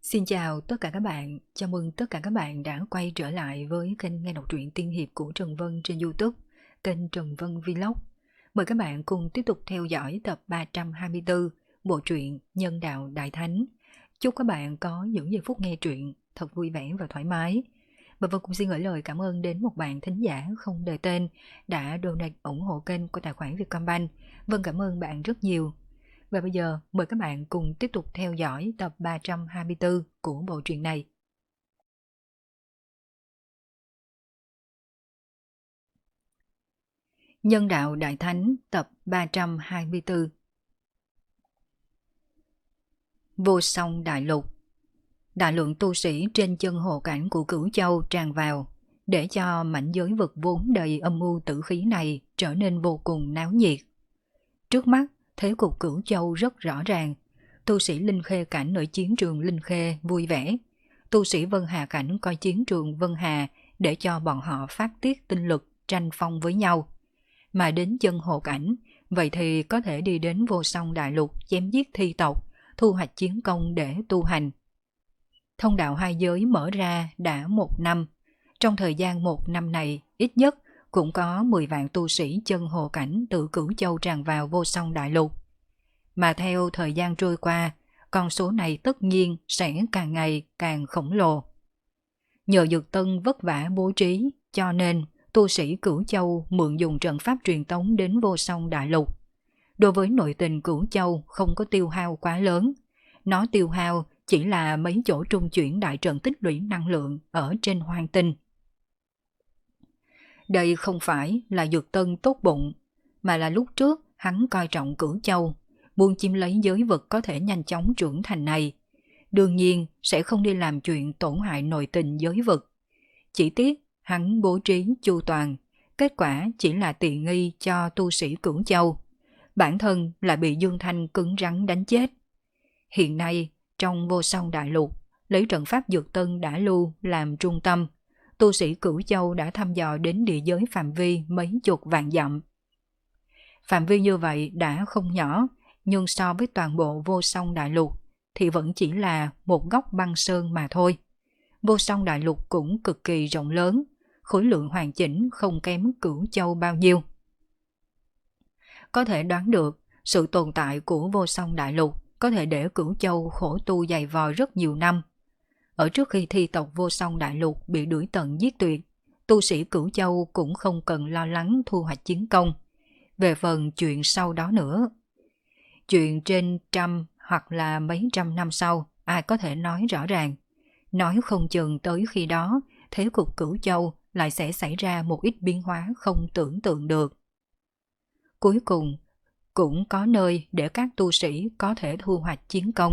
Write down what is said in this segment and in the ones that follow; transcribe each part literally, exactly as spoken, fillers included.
Xin chào tất cả các bạn, chào mừng tất cả các bạn đã quay trở lại với kênh nghe đọc truyện tiên hiệp của Trần Vân trên YouTube, kênh Trần Vân Vlog. Mời các bạn cùng tiếp tục theo dõi tập ba trăm hai mươi tư bộ truyện Nhân Đạo Đại Thánh. Chúc các bạn có những giây phút nghe truyện thật vui vẻ và thoải mái. Và Vân cũng xin gửi lời cảm ơn đến một bạn thính giả không đề tên đã donate ủng hộ kênh qua tài khoản Vietcombank. Vân cảm ơn bạn rất nhiều. Và bây giờ mời các bạn cùng tiếp tục theo dõi tập ba trăm hai mươi tư của bộ truyện này. Nhân Đạo Đại Thánh tập ba trăm hai mươi tư. Vô song đại lục. Đại lượng tu sĩ trên chân hồ cảnh của Cửu Châu tràn vào, để cho mảnh giới vực vốn đầy âm u tử khí này trở nên vô cùng náo nhiệt. Trước mắt, thế cục Cửu Châu rất rõ ràng. Tu sĩ Linh Khê cảnh ở chiến trường Linh Khê vui vẻ. Tu sĩ Vân Hà cảnh coi chiến trường Vân Hà để cho bọn họ phát tiết tinh lực tranh phong với nhau. Mà đến chân hồ cảnh, vậy thì có thể đi đến vô song đại lục chém giết thi tộc, thu hoạch chiến công để tu hành. Thông đạo hai giới mở ra đã một năm. Trong thời gian một năm này, ít nhất cũng có mười vạn tu sĩ chân hồ cảnh từ Cửu Châu tràn vào vô song đại lục. Mà theo thời gian trôi qua, con số này tất nhiên sẽ càng ngày càng khổng lồ. Nhờ Dược Tân vất vả bố trí, cho nên tu sĩ Cửu Châu mượn dùng trận pháp truyền tống đến vô song đại lục. Đối với nội tình Cửu Châu không có tiêu hao quá lớn. Nó tiêu hao chỉ là mấy chỗ trung chuyển đại trận tích lũy năng lượng ở trên hoang tinh. Đây không phải là Dược Tân tốt bụng, mà là lúc trước hắn coi trọng Cửu Châu, muốn chiếm lấy giới vực có thể nhanh chóng trưởng thành này. Đương nhiên sẽ không đi làm chuyện tổn hại nội tình giới vực. Chỉ tiếc hắn bố trí chu toàn, kết quả chỉ là tiện nghi cho tu sĩ Cửu Châu. Bản thân lại bị Dương Thanh cứng rắn đánh chết. Hiện nay, trong vô song đại lục, lấy trận pháp Dược Tân đã lưu làm trung tâm, tu sĩ Cửu Châu đã thăm dò đến địa giới phạm vi mấy chục vạn dặm. Phạm vi như vậy đã không nhỏ, nhưng so với toàn bộ vô song đại lục thì vẫn chỉ là một góc băng sơn mà thôi. Vô song đại lục cũng cực kỳ rộng lớn, khối lượng hoàn chỉnh không kém Cửu Châu bao nhiêu. Có thể đoán được, sự tồn tại của vô song đại lục có thể để Cửu Châu khổ tu dày vò rất nhiều năm. Ở trước khi thi tộc vô song đại lục bị đuổi tận giết tuyệt, tu sĩ Cửu Châu cũng không cần lo lắng thu hoạch chiến công. Về phần chuyện sau đó nữa, chuyện trên trăm hoặc là mấy trăm năm sau, ai có thể nói rõ ràng. Nói không chừng tới khi đó, thế cục Cửu Châu lại sẽ xảy ra một ít biến hóa không tưởng tượng được. Cuối cùng, cũng có nơi để các tu sĩ có thể thu hoạch chiến công.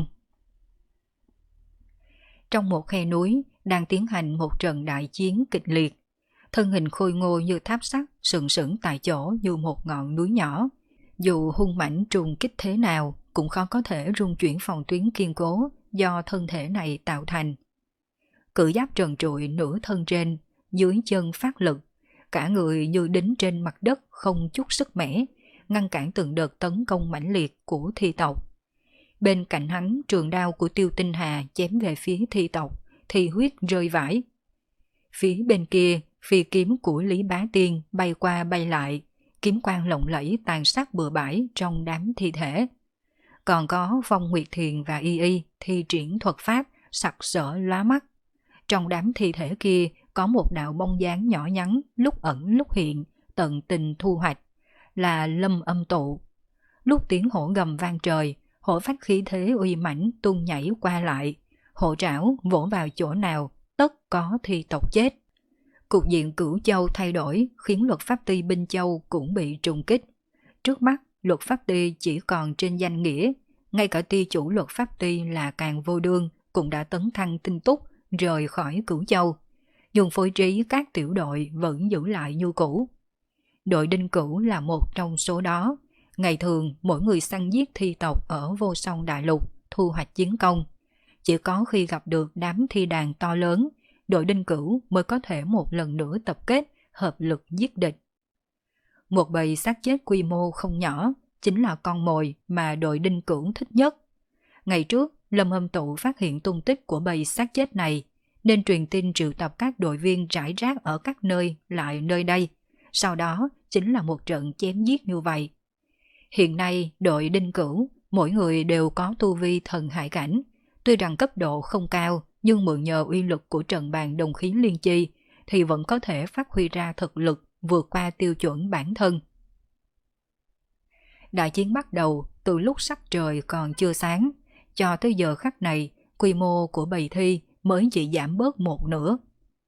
Trong một khe núi đang tiến hành một trận đại chiến kịch liệt. Thân hình khôi ngô như tháp sắt sừng sững tại chỗ như một ngọn núi nhỏ. Dù hung mãnh trùng kích thế nào cũng khó có thể rung chuyển phòng tuyến kiên cố do thân thể này tạo thành. Cự giáp trần trụi nửa thân trên, dưới chân phát lực, cả người như đính trên mặt đất không chút sức mẻ, ngăn cản từng đợt tấn công mãnh liệt của thi tộc. Bên cạnh hắn, trường đao của Tiêu Tinh Hà chém về phía thi tộc, thì huyết rơi vãi. Phía bên kia, phi kiếm của Lý Bá Tiên bay qua bay lại, kiếm quang lộng lẫy tàn sát bừa bãi trong đám thi thể. Còn có Phong Nguyệt Thiền và Y Y thi triển thuật pháp sặc sỡ lóa mắt. Trong đám thi thể kia có một đạo bóng dáng nhỏ nhắn, lúc ẩn lúc hiện, tận tình thu hoạch, là Lâm Âm Tụ. Lúc tiếng hổ gầm vang trời, hổ phách khí thế uy mãnh tung nhảy qua lại, hổ trảo vỗ vào chỗ nào, tất có thi tộc chết. Cục diện Cửu Châu thay đổi khiến luật pháp ty Binh Châu cũng bị trùng kích. Trước mắt, luật pháp ty chỉ còn trên danh nghĩa, ngay cả ty chủ luật pháp ty là Càn Vô Đương cũng đã tấn thăng tinh túc rời khỏi Cửu Châu, nhưng phối trí các tiểu đội vẫn giữ lại như cũ. Đội Đinh Cửu là một trong số đó. Ngày thường, mỗi người săn giết thi tộc ở vô song đại lục, thu hoạch chiến công. Chỉ có khi gặp được đám thi đàn to lớn, đội Đinh Cửu mới có thể một lần nữa tập kết, hợp lực giết địch. Một bầy xác chết quy mô không nhỏ, chính là con mồi mà đội Đinh Cửu thích nhất. Ngày trước, Lâm Âm Tụ phát hiện tung tích của bầy xác chết này, nên truyền tin triệu tập các đội viên rải rác ở các nơi lại nơi đây. Sau đó chính là một trận chém giết như vậy. Hiện nay đội Đinh Cửu, mỗi người đều có tu vi thần hải cảnh. Tuy rằng cấp độ không cao, nhưng mượn nhờ uy lực của trận bàn đồng khí liên chi, thì vẫn có thể phát huy ra thực lực vượt qua tiêu chuẩn bản thân. Đại chiến bắt đầu từ lúc sắc trời còn chưa sáng, cho tới giờ khắc này, quy mô của bầy thi mới chỉ giảm bớt một nửa.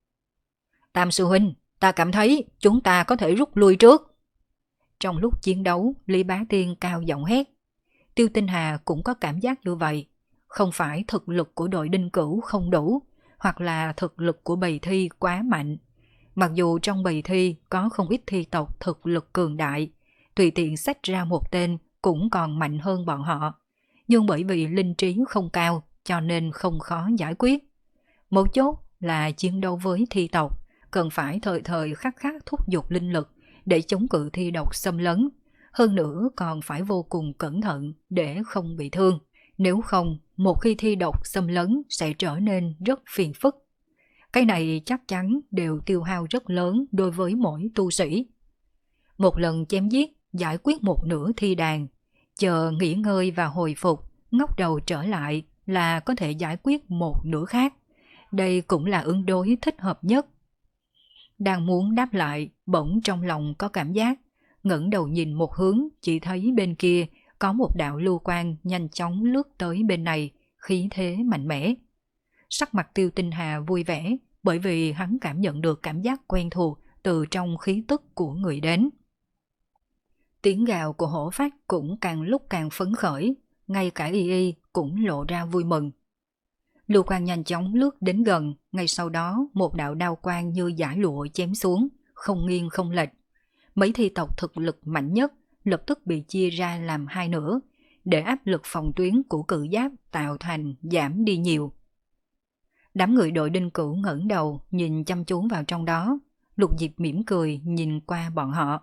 Tam sư huynh, ta cảm thấy chúng ta có thể rút lui trước. Trong lúc chiến đấu, Lý Bá Tiên cao giọng hét. Tiêu Tinh Hà cũng có cảm giác như vậy. Không phải thực lực của đội Đinh Cửu không đủ, hoặc là thực lực của bầy thi quá mạnh. Mặc dù trong bầy thi có không ít thi tộc thực lực cường đại, tùy tiện xách ra một tên cũng còn mạnh hơn bọn họ. Nhưng bởi vì linh trí không cao, cho nên không khó giải quyết. Mấu chốt là chiến đấu với thi tộc, cần phải thời thời khắc khắc thúc giục linh lực để chống cự thi độc xâm lấn. Hơn nữa còn phải vô cùng cẩn thận để không bị thương. Nếu không, một khi thi độc xâm lấn sẽ trở nên rất phiền phức. Cái này chắc chắn đều tiêu hao rất lớn đối với mỗi tu sĩ. Một lần chém giết, giải quyết một nửa thi đàn, chờ nghỉ ngơi và hồi phục, ngóc đầu trở lại là có thể giải quyết một nửa khác. Đây cũng là ứng đối thích hợp nhất. Đang muốn đáp lại, bỗng trong lòng có cảm giác, ngẩng đầu nhìn một hướng, chỉ thấy bên kia có một đạo lưu quang nhanh chóng lướt tới bên này, khí thế mạnh mẽ. Sắc mặt Tiêu Tinh Hà vui vẻ, bởi vì hắn cảm nhận được cảm giác quen thuộc từ trong khí tức của người đến. Tiếng gào của hổ phách cũng càng lúc càng phấn khởi, ngay cả Y Y cũng lộ ra vui mừng. Lưu quang nhanh chóng lướt đến gần, ngay sau đó một đạo đao quang như dải lụa chém xuống, không nghiêng không lệch. Mấy thi tộc thực lực mạnh nhất lập tức bị chia ra làm hai nửa, để áp lực phòng tuyến của cự giáp tạo thành giảm đi nhiều. Đám người đội Đinh Cửu ngẩng đầu nhìn chăm chú vào trong đó, Lục Diệp mỉm cười nhìn qua bọn họ.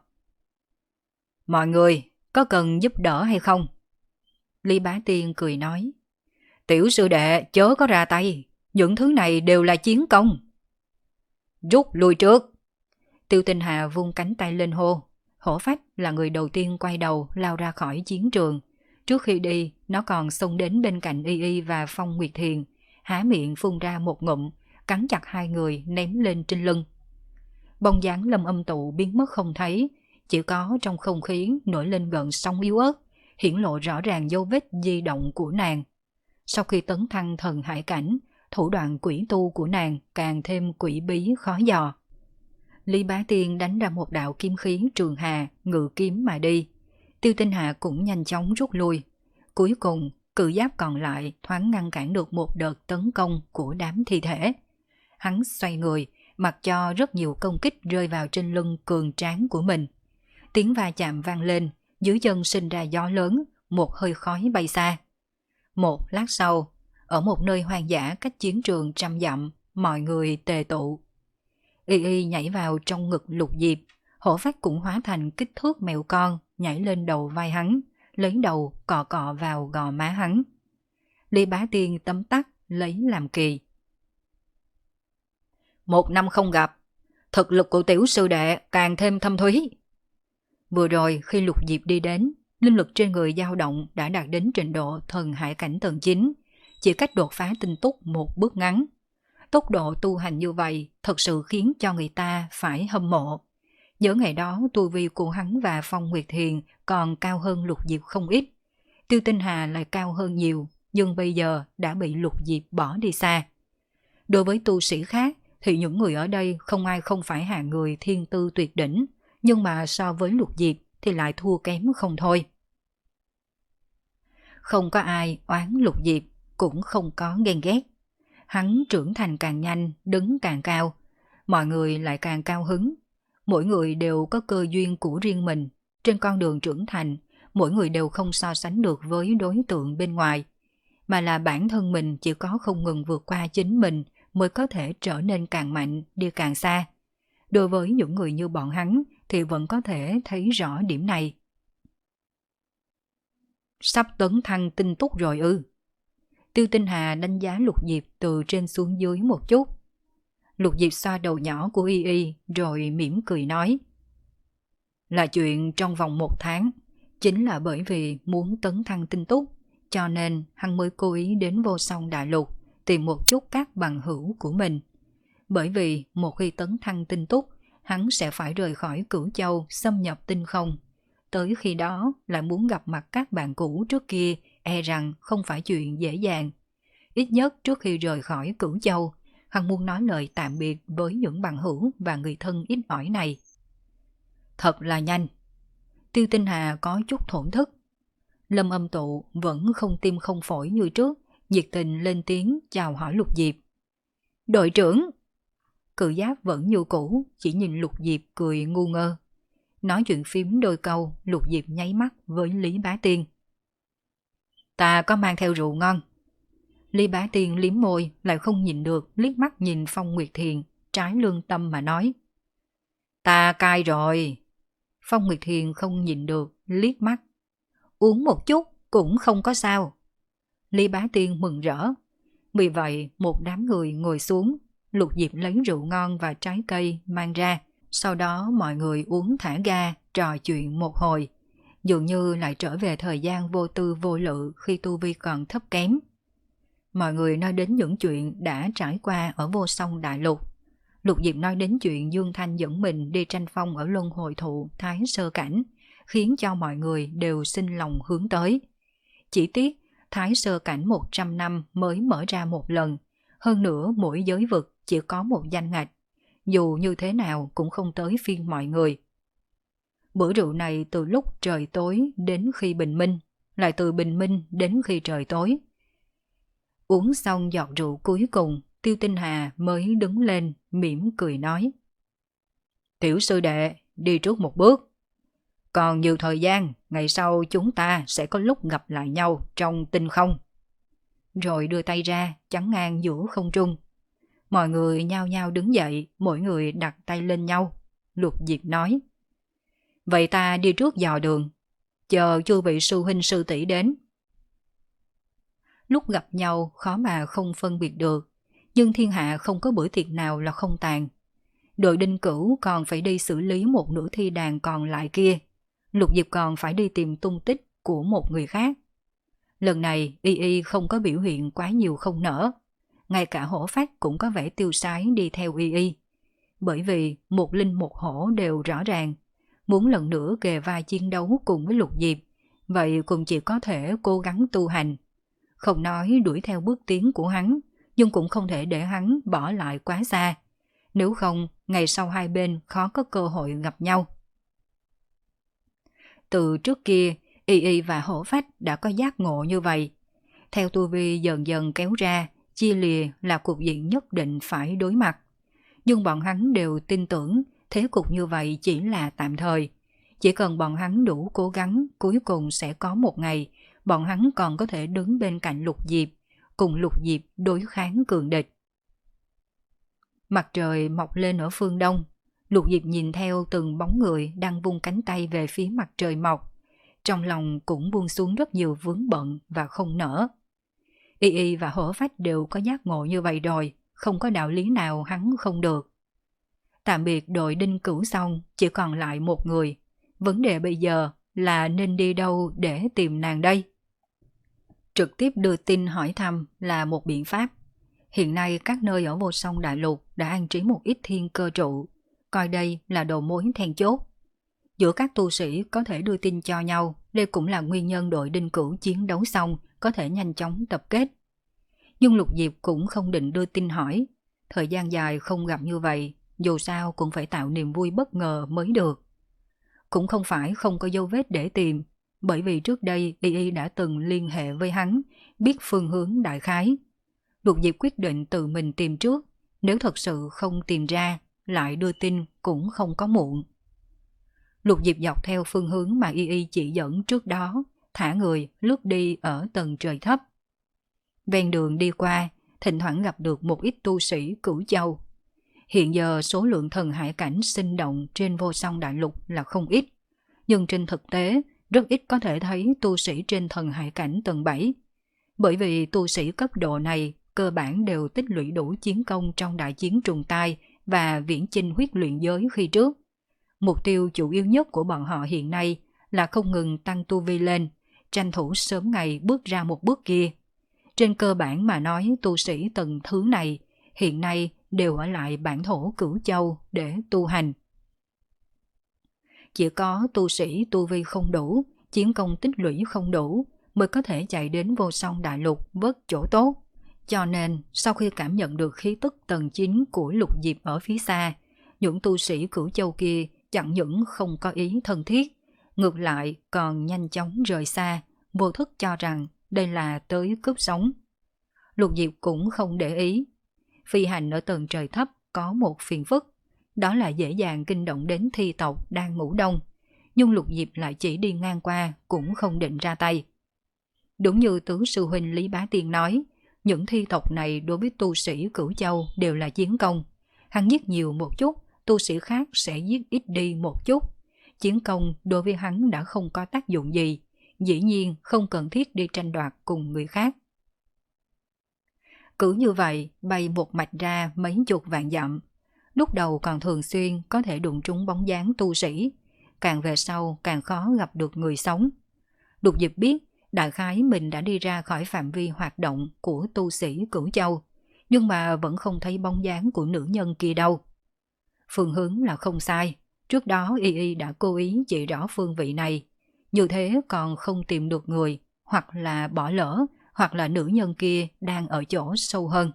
Mọi người, có cần giúp đỡ hay không? Lý Bá Tiên cười nói. Tiểu sư đệ chớ có ra tay, những thứ này đều là chiến công. Rút lui trước. Tiêu Tinh Hà vung cánh tay lên hô. Hổ phách là người đầu tiên quay đầu lao ra khỏi chiến trường. Trước khi đi, nó còn xông đến bên cạnh Y Y và Phong Nguyệt Thiền, há miệng phun ra một ngụm, cắn chặt hai người ném lên trên lưng. Bóng dáng Lâm Âm Tụ biến mất không thấy, chỉ có trong không khí nổi lên gợn sóng yếu ớt, hiển lộ rõ ràng dấu vết di động của nàng. Sau khi tấn thăng thần hải cảnh, thủ đoạn quỷ tu của nàng càng thêm quỷ bí khó dò. Lý Bá Tiên đánh ra một đạo kim khí trường hà, ngự kiếm mà đi. Tiêu Tinh Hà cũng nhanh chóng rút lui. Cuối cùng, cự giáp còn lại thoáng ngăn cản được một đợt tấn công của đám thi thể. Hắn xoay người, mặc cho rất nhiều công kích rơi vào trên lưng cường tráng của mình. Tiếng va chạm vang lên, dưới chân sinh ra gió lớn, một hơi khói bay xa. Một lát sau, ở một nơi hoang dã cách chiến trường trăm dặm, mọi người tề tụ. Y Y nhảy vào trong ngực Lục Diệp, hổ phách cũng hóa thành kích thước mèo con, nhảy lên đầu vai hắn, lấy đầu cọ cọ vào gò má hắn. Lý Bá Tiên tấm tắc lấy làm kỳ. Một năm không gặp, thực lực của tiểu sư đệ càng thêm thâm thúy. Vừa rồi khi Lục Diệp đi đến, linh lực trên người dao động đã đạt đến trình độ thần hải cảnh tầng chín, chỉ cách đột phá tinh túc một bước ngắn. Tốc độ tu hành như vậy thật sự khiến cho người ta phải hâm mộ. Nhớ ngày đó tu vi của hắn và Phong Nguyệt Thiền còn cao hơn Lục Diệp không ít. Tiêu Tinh Hà lại cao hơn nhiều, nhưng bây giờ đã bị Lục Diệp bỏ đi xa. Đối với tu sĩ khác thì những người ở đây không ai không phải hạng người thiên tư tuyệt đỉnh, nhưng mà so với Lục Diệp thì lại thua kém không thôi. Không có ai oán Lục Diệp, cũng không có ghen ghét. Hắn trưởng thành càng nhanh, đứng càng cao, mọi người lại càng cao hứng. Mỗi người đều có cơ duyên của riêng mình. Trên con đường trưởng thành, mỗi người đều không so sánh được với đối tượng bên ngoài, mà là bản thân mình chỉ có không ngừng vượt qua chính mình mới có thể trở nên càng mạnh, đi càng xa. Đối với những người như bọn hắn thì vẫn có thể thấy rõ điểm này. Sắp tấn thăng tinh túc rồi ư? Tiêu Tinh Hà đánh giá Lục Diệp từ trên xuống dưới một chút. Lục Diệp xoa đầu nhỏ của Y Y rồi mỉm cười nói. Là chuyện trong vòng một tháng, chính là bởi vì muốn tấn thăng tinh túc, cho nên hắn mới cố ý đến Vô Song Đại Lục tìm một chút các bằng hữu của mình. Bởi vì một khi tấn thăng tinh túc, hắn sẽ phải rời khỏi Cửu Châu xâm nhập tinh không. Tới khi đó lại muốn gặp mặt các bạn cũ trước kia e rằng không phải chuyện dễ dàng. Ít nhất trước khi rời khỏi Cửu Châu, hắn muốn nói lời tạm biệt với những bằng hữu và người thân ít ỏi này. Thật là nhanh. Tiêu Tinh Hà có chút thổn thức. Lâm Âm Tụ vẫn không tim không phổi như trước, nhiệt tình lên tiếng chào hỏi Lục Diệp. Đội trưởng! Cự Giáp vẫn như cũ, chỉ nhìn Lục Diệp cười ngu ngơ. Nói chuyện phím đôi câu, Lục Diệp nháy mắt với Lý Bá Tiên. Ta có mang theo rượu ngon. Lý Bá Tiên liếm môi, lại không nhìn được, liếc mắt nhìn Phong Nguyệt Thiền, trái lương tâm mà nói. Ta cai rồi. Phong Nguyệt Thiền không nhìn được, liếc mắt. Uống một chút cũng không có sao. Lý Bá Tiên mừng rỡ. Vì vậy một đám người ngồi xuống, Lục Diệp lấy rượu ngon và trái cây mang ra. Sau đó mọi người uống thả ga, trò chuyện một hồi. Dường như lại trở về thời gian vô tư vô lự khi tu vi còn thấp kém. Mọi người nói đến những chuyện đã trải qua ở Vô Song Đại Lục. Lục Diệp nói đến chuyện Dương Thanh dẫn mình đi tranh phong ở Luân Hồi Thụ Thái Sơ Cảnh, khiến cho mọi người đều sinh lòng hướng tới. Chỉ tiếc, Thái Sơ Cảnh một trăm năm mới mở ra một lần, hơn nữa mỗi giới vực chỉ có một danh ngạch, dù như thế nào cũng không tới phiên mọi người. Bữa rượu này từ lúc trời tối đến khi bình minh, lại từ bình minh đến khi trời tối. Uống xong giọt rượu cuối cùng, Tiêu Tinh Hà mới đứng lên, mỉm cười nói. Tiểu sư đệ, đi trước một bước. Còn nhiều thời gian, ngày sau chúng ta sẽ có lúc gặp lại nhau trong tinh không. Rồi đưa tay ra, chắn ngang giữa không trung. Mọi người nhao nhao đứng dậy, mỗi người đặt tay lên nhau. Lục Diệp nói. Vậy ta đi trước dò đường, chờ chư vị sư huynh sư tỷ đến. Lúc gặp nhau khó mà không phân biệt được, nhưng thiên hạ không có bữa tiệc nào là không tàn. Đội Đinh Cửu còn phải đi xử lý một nửa thi đàn còn lại kia. Lục Diệp còn phải đi tìm tung tích của một người khác. Lần này Y Y không có biểu hiện quá nhiều không nở. Ngay cả Hổ Phách cũng có vẻ tiêu sái đi theo Y Y. Bởi vì một linh một hổ đều rõ ràng, muốn lần nữa kề vai chiến đấu cùng với Lục Diệp, vậy cũng chỉ có thể cố gắng tu hành. Không nói đuổi theo bước tiến của hắn, nhưng cũng không thể để hắn bỏ lại quá xa. Nếu không, ngày sau hai bên khó có cơ hội gặp nhau. Từ trước kia, Y Y và Hổ Phách đã có giác ngộ như vậy. Theo tu vi dần dần kéo ra, chia lìa là cục diện nhất định phải đối mặt. Nhưng bọn hắn đều tin tưởng thế cục như vậy chỉ là tạm thời. Chỉ cần bọn hắn đủ cố gắng, cuối cùng sẽ có một ngày bọn hắn còn có thể đứng bên cạnh Lục Diệp, cùng Lục Diệp đối kháng cường địch. Mặt trời mọc lên ở phương đông, Lục Diệp nhìn theo từng bóng người đang vung cánh tay về phía mặt trời mọc. Trong lòng cũng buông xuống rất nhiều vướng bận và không nở. Y Y và Hổ Phách đều có giác ngộ như vậy rồi, không có đạo lý nào hắn không được. Tạm biệt đội Đinh Cửu xong, chỉ còn lại một người. Vấn đề bây giờ là nên đi đâu để tìm nàng đây? Trực tiếp đưa tin hỏi thăm là một biện pháp. Hiện nay các nơi ở Vô Song Đại Lục đã an trí một ít thiên cơ trụ, coi đây là đầu mối then chốt. Giữa các tu sĩ có thể đưa tin cho nhau, đây cũng là nguyên nhân đội Đinh Cửu chiến đấu xong có thể nhanh chóng tập kết. Nhưng Lục Diệp cũng không định đưa tin hỏi. Thời gian dài không gặp như vậy, dù sao cũng phải tạo niềm vui bất ngờ mới được. Cũng không phải không có dấu vết để tìm, bởi vì trước đây Y Y đã từng liên hệ với hắn, biết phương hướng đại khái. Lục Diệp quyết định tự mình tìm trước, nếu thật sự không tìm ra, lại đưa tin cũng không có muộn. Lục Diệp dọc theo phương hướng mà Y Y chỉ dẫn trước đó, thả người lướt đi ở tầng trời thấp. Ven đường đi qua, thỉnh thoảng gặp được một ít tu sĩ Cửu Châu. Hiện giờ số lượng thần hải cảnh sinh động trên Vô Song Đại Lục là không ít, nhưng trên thực tế rất ít có thể thấy tu sĩ trên thần hải cảnh tầng bảy. Bởi vì tu sĩ cấp độ này cơ bản đều tích lũy đủ chiến công trong đại chiến trùng tai và viễn chinh huyết luyện giới khi trước. Mục tiêu chủ yếu nhất của bọn họ hiện nay là không ngừng tăng tu vi lên, tranh thủ sớm ngày bước ra một bước kia. Trên cơ bản mà nói, tu sĩ tầng thứ này hiện nay đều ở lại bản thổ Cửu Châu để tu hành. Chỉ có tu sĩ tu vi không đủ, chiến công tích lũy không đủ mới có thể chạy đến Vô Song Đại Lục vớt chỗ tốt. Cho nên, sau khi cảm nhận được khí tức tầng chín của Lục Diệp ở phía xa, những tu sĩ Cửu Châu kia chẳng những không có ý thân thiết, ngược lại còn nhanh chóng rời xa, vô thức cho rằng đây là tới cướp sống. Lục Diệp cũng không để ý. Phi hành ở tầng trời thấp có một phiền phức, đó là dễ dàng kinh động đến thi tộc đang ngủ đông, nhưng Lục Diệp lại chỉ đi ngang qua cũng không định ra tay. Đúng như tứ sư huynh Lý Bá Tiên nói, những thi tộc này đối với tu sĩ Cửu Châu đều là chiến công. Hắn giết nhiều một chút, tu sĩ khác sẽ giết ít đi một chút. Chiến công đối với hắn đã không có tác dụng gì, dĩ nhiên không cần thiết đi tranh đoạt cùng người khác. Cứ như vậy, bay một mạch ra mấy chục vạn dặm. Lúc đầu còn thường xuyên có thể đụng trúng bóng dáng tu sĩ, càng về sau càng khó gặp được người sống. Lục Diệp biết, đại khái mình đã đi ra khỏi phạm vi hoạt động của tu sĩ Cửu Châu, nhưng mà vẫn không thấy bóng dáng của nữ nhân kia đâu. Phương hướng là không sai, trước đó Y Y đã cố ý chỉ rõ phương vị này, như thế còn không tìm được người, hoặc là bỏ lỡ, hoặc là nữ nhân kia đang ở chỗ sâu hơn.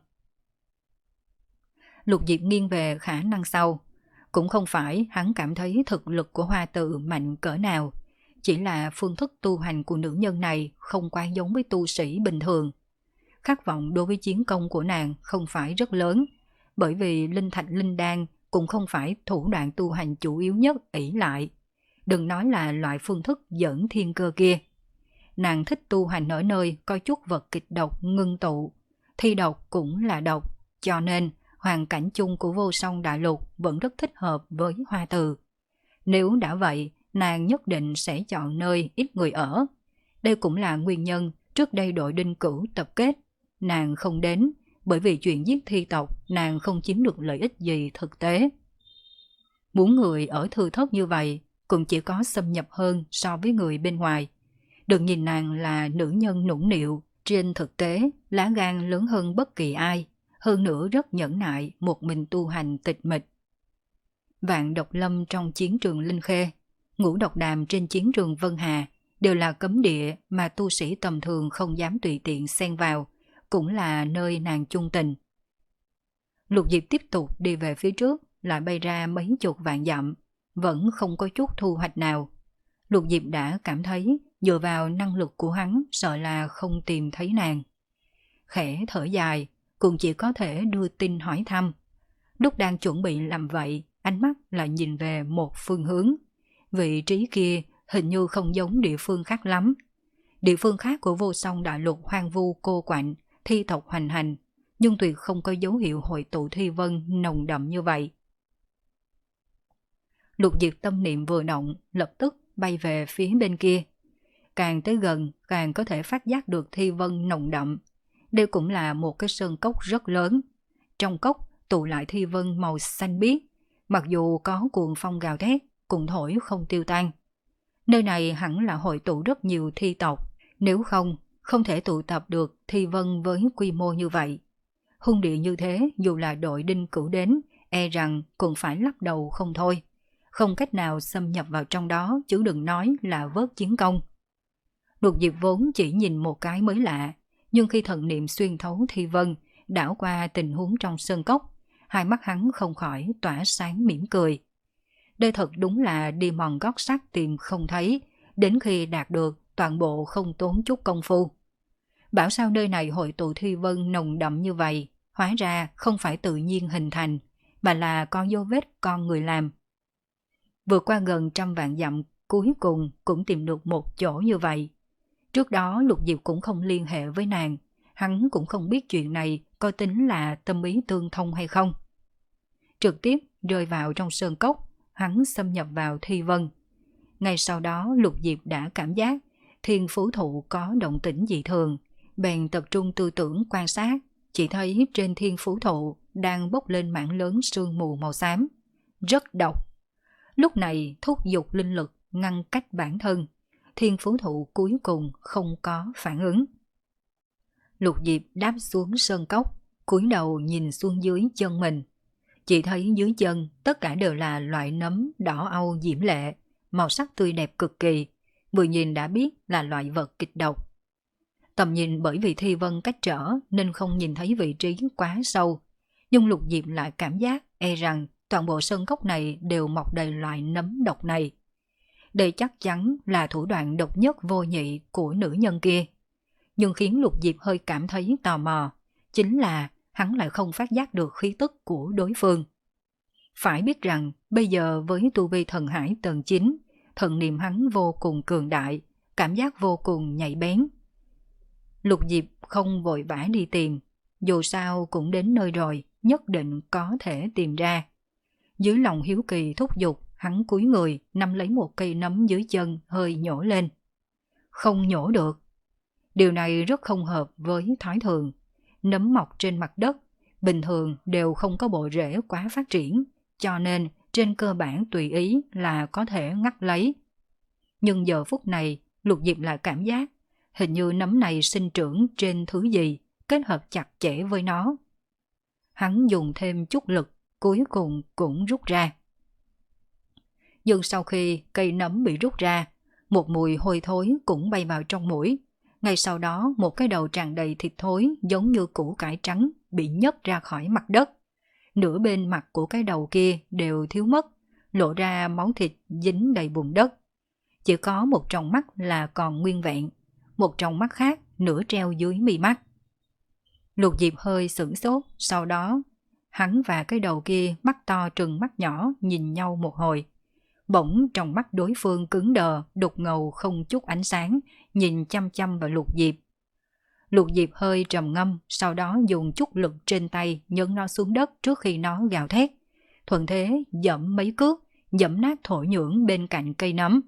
Lục Diệp nghiêng về khả năng sau, cũng không phải hắn cảm thấy thực lực của Hoa Tự mạnh cỡ nào, chỉ là phương thức tu hành của nữ nhân này không quá giống với tu sĩ bình thường. Khát vọng đối với chiến công của nàng không phải rất lớn, bởi vì linh thạch linh đan cũng không phải thủ đoạn tu hành chủ yếu nhất ỷ lại. Đừng nói là loại phương thức dẫn thiên cơ kia. Nàng thích tu hành ở nơi có chút vật kịch độc ngưng tụ, thi độc cũng là độc, cho nên hoàn cảnh chung của Vô Song Đại Lục vẫn rất thích hợp với Hoa Từ. Nếu đã vậy, nàng nhất định sẽ chọn nơi ít người ở. Đây cũng là nguyên nhân trước đây đội Đinh Cửu tập kết. Nàng không đến, bởi vì chuyện giết thi tộc nàng không chiếm được lợi ích gì thực tế. Muốn người ở thư thất như vậy cũng chỉ có xâm nhập hơn so với người bên ngoài. Đừng nhìn nàng là nữ nhân nũng nịu, trên thực tế lá gan lớn hơn bất kỳ ai, hơn nữa rất nhẫn nại một mình tu hành tịch mịch. Vạn độc lâm trong chiến trường Linh Khê, ngũ độc đàm trên chiến trường Vân Hà đều là cấm địa mà tu sĩ tầm thường không dám tùy tiện xen vào, cũng là nơi nàng chung tình. Lục Diệp tiếp tục đi về phía trước, lại bay ra mấy chục vạn dặm, vẫn không có chút thu hoạch nào. Lục Diệp đã cảm thấy dựa vào năng lực của hắn sợ là không tìm thấy nàng. Khẽ thở dài, cũng chỉ có thể đưa tin hỏi thăm. Lúc đang chuẩn bị làm vậy, ánh mắt lại nhìn về một phương hướng. Vị trí kia hình như không giống địa phương khác lắm. Địa phương khác của Vô Song Đại Lục hoang vu cô quạnh, thi tộc hoành hành, nhưng tuyệt không có dấu hiệu hội tụ thi vân nồng đậm như vậy. Lục Diệp tâm niệm vừa động, lập tức bay về phía bên kia. Càng tới gần, càng có thể phát giác được thi vân nồng đậm. Đây cũng là một cái sơn cốc rất lớn. Trong cốc tụ lại thi vân màu xanh biếc, mặc dù có cuồng phong gào thét, cũng thổi không tiêu tan. Nơi này hẳn là hội tụ rất nhiều thi tộc, nếu không, không thể tụ tập được thi vân với quy mô như vậy. Hung địa như thế, dù là đội Đinh Cửu đến, e rằng cũng phải lắc đầu không thôi. Không cách nào xâm nhập vào trong đó, chứ đừng nói là vớt chiến công. Lục Diệp vốn chỉ nhìn một cái mới lạ, nhưng khi thần niệm xuyên thấu thi vân, đảo qua tình huống trong sơn cốc, hai mắt hắn không khỏi tỏa sáng mỉm cười. Đây thật đúng là đi mòn gót sắt tìm không thấy, đến khi đạt được toàn bộ không tốn chút công phu. Bảo sao nơi này hội tụ thi vân nồng đậm như vậy, hóa ra không phải tự nhiên hình thành, mà là con dấu vết con người làm. Vượt qua gần trăm vạn dặm, cuối cùng cũng tìm được một chỗ như vậy. Trước đó Lục Diệp cũng không liên hệ với nàng, hắn cũng không biết chuyện này có tính là tâm ý tương thông hay không. Trực tiếp rơi vào trong sơn cốc, hắn xâm nhập vào thi vân. Ngay sau đó Lục Diệp đã cảm giác thiên phú thụ có động tĩnh dị thường, bèn tập trung tư tưởng quan sát, chỉ thấy trên thiên phú thụ đang bốc lên mảng lớn sương mù màu xám, rất độc. Lúc này thúc giục linh lực ngăn cách bản thân, thiên phú thụ cuối cùng không có phản ứng. Lục Diệp đáp xuống sơn cốc, cúi đầu nhìn xuống dưới chân mình. Chỉ thấy dưới chân tất cả đều là loại nấm đỏ âu diễm lệ, màu sắc tươi đẹp cực kỳ, vừa nhìn đã biết là loại vật kịch độc. Tầm nhìn bởi vì thi vân cách trở nên không nhìn thấy vị trí quá sâu, nhưng Lục Diệp lại cảm giác e rằng toàn bộ sơn cốc này đều mọc đầy loại nấm độc này. Đây chắc chắn là thủ đoạn độc nhất vô nhị của nữ nhân kia. Nhưng khiến Lục Diệp hơi cảm thấy tò mò, chính là hắn lại không phát giác được khí tức của đối phương. Phải biết rằng bây giờ với tu vi thần hải tầng chín, thần niệm hắn vô cùng cường đại, cảm giác vô cùng nhạy bén. Lục Diệp không vội vã đi tìm, dù sao cũng đến nơi rồi, nhất định có thể tìm ra. Dưới lòng hiếu kỳ thúc giục, hắn cúi người nắm lấy một cây nấm dưới chân hơi nhổ lên. Không nhổ được. Điều này rất không hợp với thói thường. Nấm mọc trên mặt đất, bình thường đều không có bộ rễ quá phát triển, cho nên trên cơ bản tùy ý là có thể ngắt lấy. Nhưng giờ phút này, Lục Diệp lại cảm giác hình như nấm này sinh trưởng trên thứ gì, kết hợp chặt chẽ với nó. Hắn dùng thêm chút lực, cuối cùng cũng rút ra. Nhưng sau khi cây nấm bị rút ra, một mùi hôi thối cũng bay vào trong mũi. Ngay sau đó một cái đầu tràn đầy thịt thối giống như củ cải trắng bị nhấc ra khỏi mặt đất. Nửa bên mặt của cái đầu kia đều thiếu mất, lộ ra máu thịt dính đầy bùn đất. Chỉ có một tròng mắt là còn nguyên vẹn, một tròng mắt khác nửa treo dưới mi mắt. Lục Diệp hơi sửng sốt, sau đó hắn và cái đầu kia mắt to trừng mắt nhỏ nhìn nhau một hồi. Bỗng trong mắt đối phương cứng đờ, đục ngầu không chút ánh sáng, nhìn chăm chăm vào Lục Diệp. Lục Diệp hơi trầm ngâm, sau đó dùng chút lực trên tay nhấn nó xuống đất trước khi nó gào thét. Thuận thế dẫm mấy cước, dẫm nát thổ nhưỡng bên cạnh cây nấm.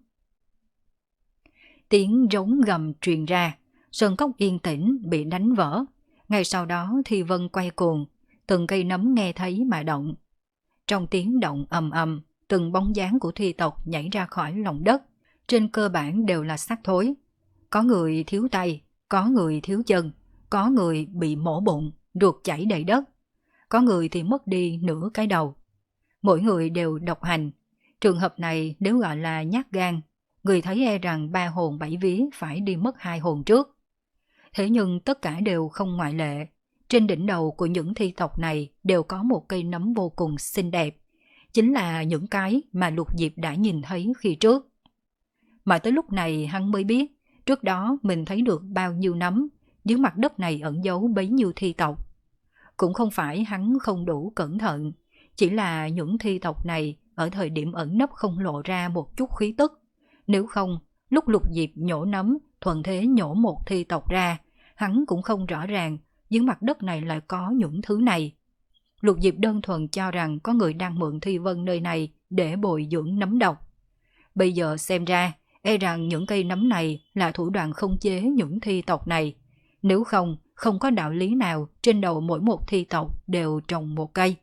Tiếng rống gầm truyền ra, sơn cốc yên tĩnh bị đánh vỡ. Ngay sau đó Thi Vân quay cuồng, từng cây nấm nghe thấy mà động. Trong tiếng động ầm ầm, từng bóng dáng của thi tộc nhảy ra khỏi lòng đất, trên cơ bản đều là xác thối. Có người thiếu tay, có người thiếu chân, có người bị mổ bụng, ruột chảy đầy đất, có người thì mất đi nửa cái đầu. Mỗi người đều độc hành. Trường hợp này nếu gọi là nhát gan, người thấy e rằng ba hồn bảy vía phải đi mất hai hồn trước. Thế nhưng tất cả đều không ngoại lệ. Trên đỉnh đầu của những thi tộc này đều có một cây nấm vô cùng xinh đẹp, chính là những cái mà Lục Diệp đã nhìn thấy khi trước. Mà tới lúc này hắn mới biết, trước đó mình thấy được bao nhiêu nấm, dưới mặt đất này ẩn giấu bấy nhiêu thi tộc. Cũng không phải hắn không đủ cẩn thận, chỉ là những thi tộc này ở thời điểm ẩn nấp không lộ ra một chút khí tức. Nếu không, lúc Lục Diệp nhổ nấm, thuận thế nhổ một thi tộc ra, hắn cũng không rõ ràng dưới mặt đất này lại có những thứ này. Lục Diệp đơn thuần cho rằng có người đang mượn Thi Vân nơi này để bồi dưỡng nấm độc. Bây giờ xem ra, e rằng những cây nấm này là thủ đoạn khống chế những thi tộc này. Nếu không, không có đạo lý nào trên đầu mỗi một thi tộc đều trồng một cây.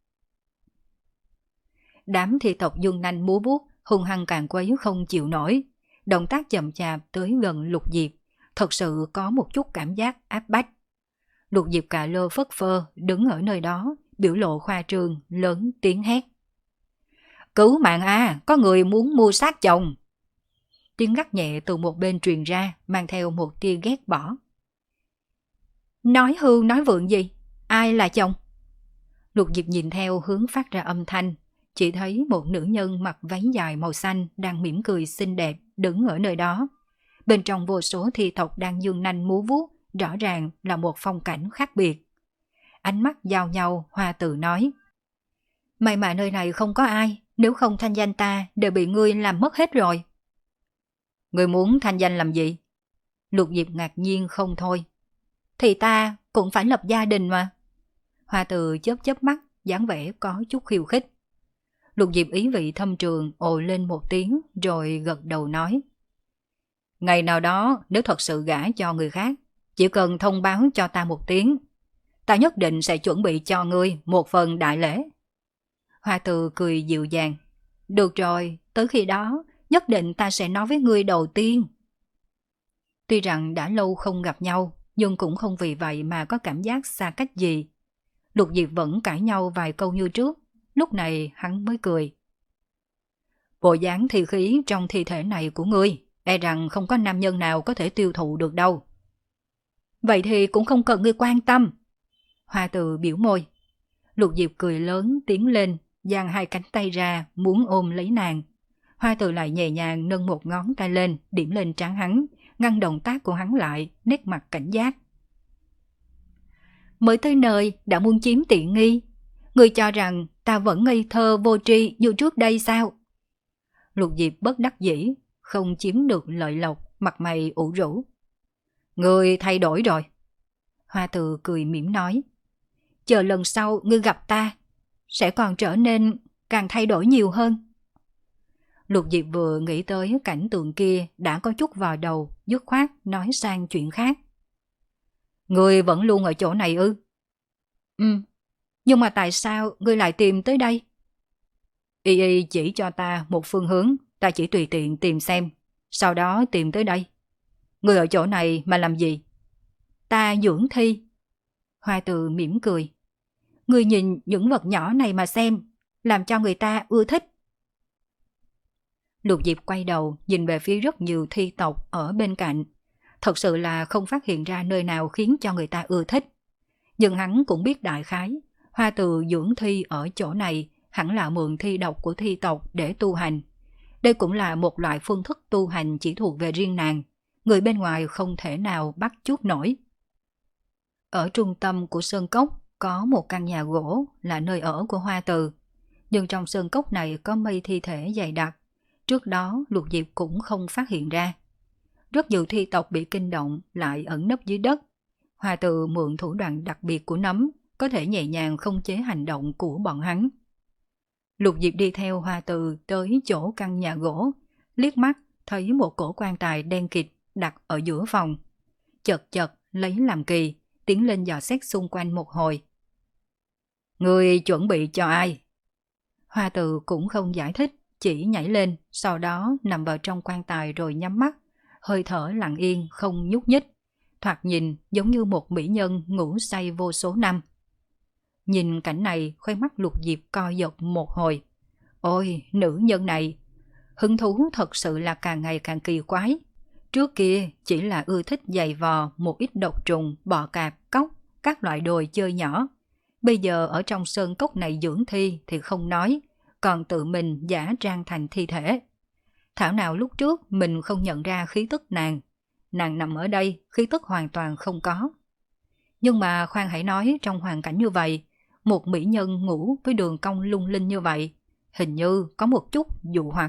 Đám thi tộc dương nanh múa vuốt, hung hăng càn quấy không chịu nổi. Động tác chậm chạp tới gần Lục Diệp, thật sự có một chút cảm giác áp bách. Lục Diệp cà lơ phất phơ, đứng ở nơi đó, biểu lộ khoa trương, lớn tiếng hét. Cứu mạng a, có người muốn mua xác chồng. Tiếng gắt nhẹ từ một bên truyền ra, mang theo một tia ghét bỏ. Nói hưu nói vượng gì? Ai là chồng? Lục Diệp nhìn theo hướng phát ra âm thanh, chỉ thấy một nữ nhân mặc váy dài màu xanh đang mỉm cười xinh đẹp đứng ở nơi đó. Bên trong vô số thi tộc đang dương nanh múa vuốt, rõ ràng là một phong cảnh khác biệt. Ánh mắt giao nhau, Hoa Từ nói. May mà nơi này không có ai, nếu không thanh danh ta đều bị ngươi làm mất hết rồi. Ngươi muốn thanh danh làm gì? Lục Diệp ngạc nhiên không thôi. Thì ta cũng phải lập gia đình mà. Hoa Từ chớp chớp mắt, dáng vẻ có chút khiêu khích. Lục Diệp ý vị thâm trường ồ lên một tiếng rồi gật đầu nói. Ngày nào đó nếu thật sự gả cho người khác, Chỉ cần thông báo cho ta một tiếng, ta nhất định sẽ chuẩn bị cho ngươi một phần đại lễ. Hoa Từ cười dịu dàng. Được rồi, tới khi đó, nhất định ta sẽ nói với ngươi đầu tiên. Tuy rằng đã lâu không gặp nhau, nhưng cũng không vì vậy mà có cảm giác xa cách gì. Lục Diệp vẫn cãi nhau vài câu như trước, lúc này hắn mới cười. Bộ dáng thi khí trong thi thể này của ngươi, e rằng không có nam nhân nào có thể tiêu thụ được đâu. Vậy thì cũng không cần ngươi quan tâm. Hoa Từ biểu môi. Lục Diệp cười lớn tiến lên, dang hai cánh tay ra muốn ôm lấy nàng. Hoa Từ lại nhẹ nhàng nâng một ngón tay lên, điểm lên trán hắn, ngăn động tác của hắn lại, nét mặt cảnh giác. Mới tới nơi đã muốn chiếm tiện nghi, ngươi cho rằng ta vẫn ngây thơ vô tri như trước đây sao? Lục Diệp bất đắc dĩ, không chiếm được lợi lộc, mặt mày ủ rũ. Ngươi thay đổi rồi. Hoa Từ cười mỉm nói. Chờ lần sau ngươi gặp ta, sẽ còn trở nên càng thay đổi nhiều hơn. Lục Diệp vừa nghĩ tới cảnh tượng kia đã có chút vào đầu, dứt khoát nói sang chuyện khác. Ngươi vẫn luôn ở chỗ này ư? Ừ, nhưng mà tại sao ngươi lại tìm tới đây? Y Y chỉ cho ta một phương hướng, ta chỉ tùy tiện tìm xem, sau đó tìm tới đây. Ngươi ở chỗ này mà làm gì? Ta dưỡng thi. Hoa Từ mỉm cười. Ngươi nhìn những vật nhỏ này mà xem, làm cho người ta ưa thích. Lục Diệp quay đầu nhìn về phía rất nhiều thi tộc ở bên cạnh. Thật sự là không phát hiện ra nơi nào khiến cho người ta ưa thích. Nhưng hắn cũng biết đại khái, Hoa Từ dưỡng thi ở chỗ này hẳn là mượn thi độc của thi tộc để tu hành. Đây cũng là một loại phương thức tu hành chỉ thuộc về riêng nàng, người bên ngoài không thể nào bắt chước nổi. Ở trung tâm của sơn cốc có một căn nhà gỗ là nơi ở của Hoa Từ. Nhưng trong sơn cốc này có mây thi thể dày đặc. Trước đó Lục Diệp cũng không phát hiện ra. Rất nhiều thi tộc bị kinh động lại ẩn nấp dưới đất. Hoa Từ mượn thủ đoạn đặc biệt của nấm, có thể nhẹ nhàng khống chế hành động của bọn hắn. Lục Diệp đi theo Hoa Từ tới chỗ căn nhà gỗ, liếc mắt thấy một cổ quan tài đen kịt đặt ở giữa phòng. Chật chật lấy làm kỳ, tiến lên dò xét xung quanh một hồi. Người chuẩn bị cho ai? Hoa Từ cũng không giải thích, chỉ nhảy lên, sau đó nằm vào trong quan tài rồi nhắm mắt, hơi thở lặng yên không nhúc nhích, thoạt nhìn giống như một mỹ nhân ngủ say vô số năm. Nhìn cảnh này, khóe mắt Lục Diệp co giật một hồi. Ôi, nữ nhân này, hứng thú thật sự là càng ngày càng kỳ quái. Trước kia chỉ là ưa thích giày vò một ít độc trùng, bọ cạp, cóc, các loại đồ chơi nhỏ. Bây giờ ở trong sơn cốc này dưỡng thi thì không nói, còn tự mình giả trang thành thi thể. Thảo nào lúc trước mình không nhận ra khí tức nàng. Nàng nằm ở đây, khí tức hoàn toàn không có. Nhưng mà khoan hãy nói, trong hoàn cảnh như vậy, một mỹ nhân ngủ với đường cong lung linh như vậy, hình như có một chút dụ hoặc.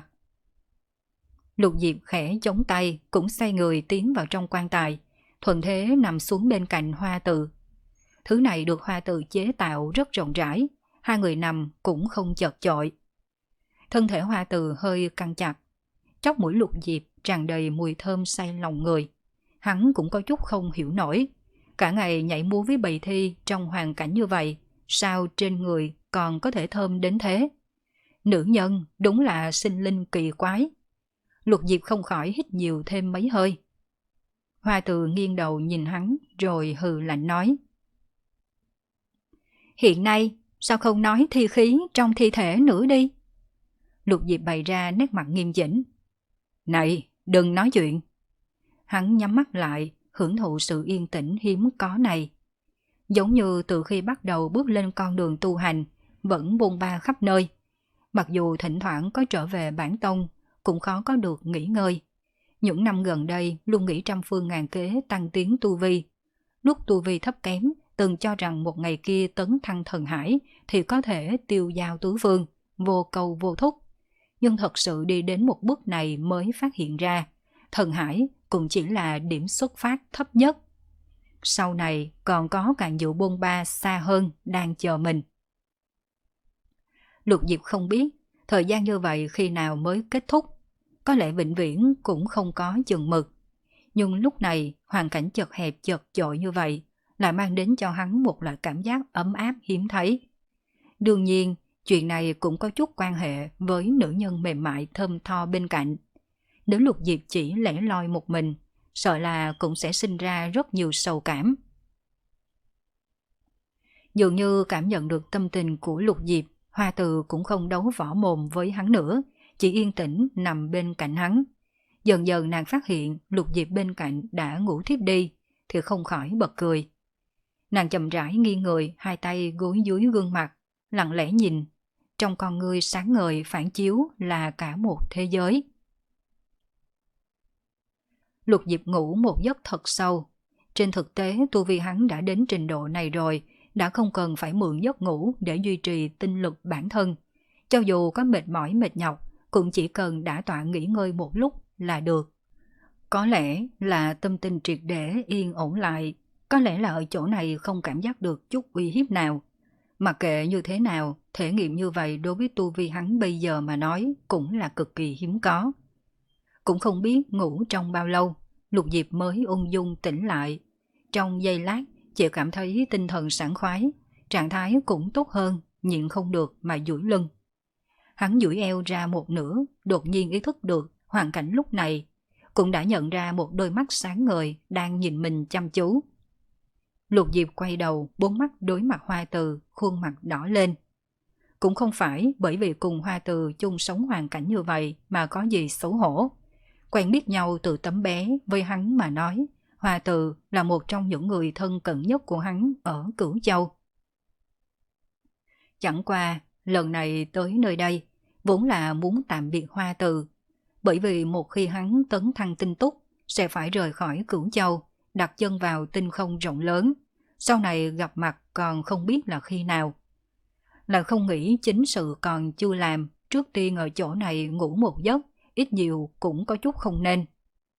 Lục Diệp khẽ chống tay, cũng xoay người tiến vào trong quan tài, thuận thế nằm xuống bên cạnh Hoa Từ. Thứ này được Hoa Từ chế tạo rất rộng rãi, hai người nằm cũng không chật chội. Thân thể Hoa Từ hơi căng chặt, chóp mũi Lục Diệp tràn đầy mùi thơm say lòng người. Hắn cũng có chút không hiểu nổi, cả ngày nhảy múa với bầy thi trong hoàn cảnh như vậy, sao trên người còn có thể thơm đến thế? Nữ nhân đúng là sinh linh kỳ quái. Lục Diệp không khỏi hít nhiều thêm mấy hơi. Hoa Từ nghiêng đầu nhìn hắn rồi hừ lạnh nói. Hiện nay sao không nói thi khí trong thi thể nữa đi? Lục Diệp bày ra nét mặt nghiêm chỉnh. Này, đừng nói chuyện. Hắn nhắm mắt lại, hưởng thụ sự yên tĩnh hiếm có này. Giống như từ khi bắt đầu bước lên con đường tu hành, vẫn bôn ba khắp nơi. Mặc dù thỉnh thoảng có trở về bản tông, cũng khó có được nghỉ ngơi. Những năm gần đây luôn nghĩ trăm phương ngàn kế tăng tiến tu vi. Lúc tu vi thấp kém, từng cho rằng một ngày kia tấn thăng thần hải thì có thể tiêu dao tứ phương, vô cầu vô thúc. Nhưng thật sự đi đến một bước này mới phát hiện ra, thần hải cũng chỉ là điểm xuất phát thấp nhất. Sau này còn có càng nhiều bôn ba xa hơn đang chờ mình. Lục Diệp không biết thời gian như vậy khi nào mới kết thúc. Có lẽ vĩnh viễn cũng không có chừng mực. Nhưng lúc này hoàn cảnh chật hẹp chật chội như vậy lại mang đến cho hắn một loại cảm giác ấm áp hiếm thấy. Đương nhiên, chuyện này cũng có chút quan hệ với nữ nhân mềm mại thơm tho bên cạnh. Nếu Lục Diệp chỉ lẻ loi một mình, sợ là cũng sẽ sinh ra rất nhiều sầu cảm. Dường như cảm nhận được tâm tình của Lục Diệp, Hoa Từ cũng không đấu võ mồm với hắn nữa, chỉ yên tĩnh nằm bên cạnh hắn. Dần dần nàng phát hiện Lục Diệp bên cạnh đã ngủ thiếp đi, thì không khỏi bật cười. Nàng chậm rãi nghiêng người, hai tay gối dưới gương mặt, lặng lẽ nhìn. Trong con ngươi sáng ngời phản chiếu là cả một thế giới. Lục Diệp ngủ một giấc thật sâu. Trên thực tế tu vi hắn đã đến trình độ này rồi, đã không cần phải mượn giấc ngủ để duy trì tinh lực bản thân. Cho dù có mệt mỏi mệt nhọc, cũng chỉ cần đã tọa nghỉ ngơi một lúc là được. Có lẽ là tâm tình triệt để yên ổn lại, có lẽ là ở chỗ này không cảm giác được chút uy hiếp nào. Mặc kệ như thế nào, thể nghiệm như vậy đối với tu vi hắn bây giờ mà nói cũng là cực kỳ hiếm có. Cũng không biết ngủ trong bao lâu, Lục Diệp mới ung dung tỉnh lại. Trong giây lát, chỉ cảm thấy tinh thần sảng khoái, trạng thái cũng tốt hơn, nhịn không được mà duỗi lưng. Hắn duỗi eo ra một nửa, đột nhiên ý thức được hoàn cảnh lúc này, cũng đã nhận ra một đôi mắt sáng ngời đang nhìn mình chăm chú. Lục Diệp quay đầu, bốn mắt đối mặt Hoa Từ, khuôn mặt đỏ lên. Cũng không phải bởi vì cùng Hoa Từ chung sống hoàn cảnh như vậy mà có gì xấu hổ. Quen biết nhau từ tấm bé, với hắn mà nói, Hoa Từ là một trong những người thân cận nhất của hắn ở Cửu Châu. Chẳng qua, lần này tới nơi đây, vốn là muốn tạm biệt Hoa Từ, bởi vì một khi hắn tấn thăng tinh túc, sẽ phải rời khỏi Cửu Châu, đặt chân vào tinh không rộng lớn, sau này gặp mặt còn không biết là khi nào. Là không nghĩ chính sự còn chưa làm, trước tiên ở chỗ này ngủ một giấc, ít nhiều cũng có chút không nên.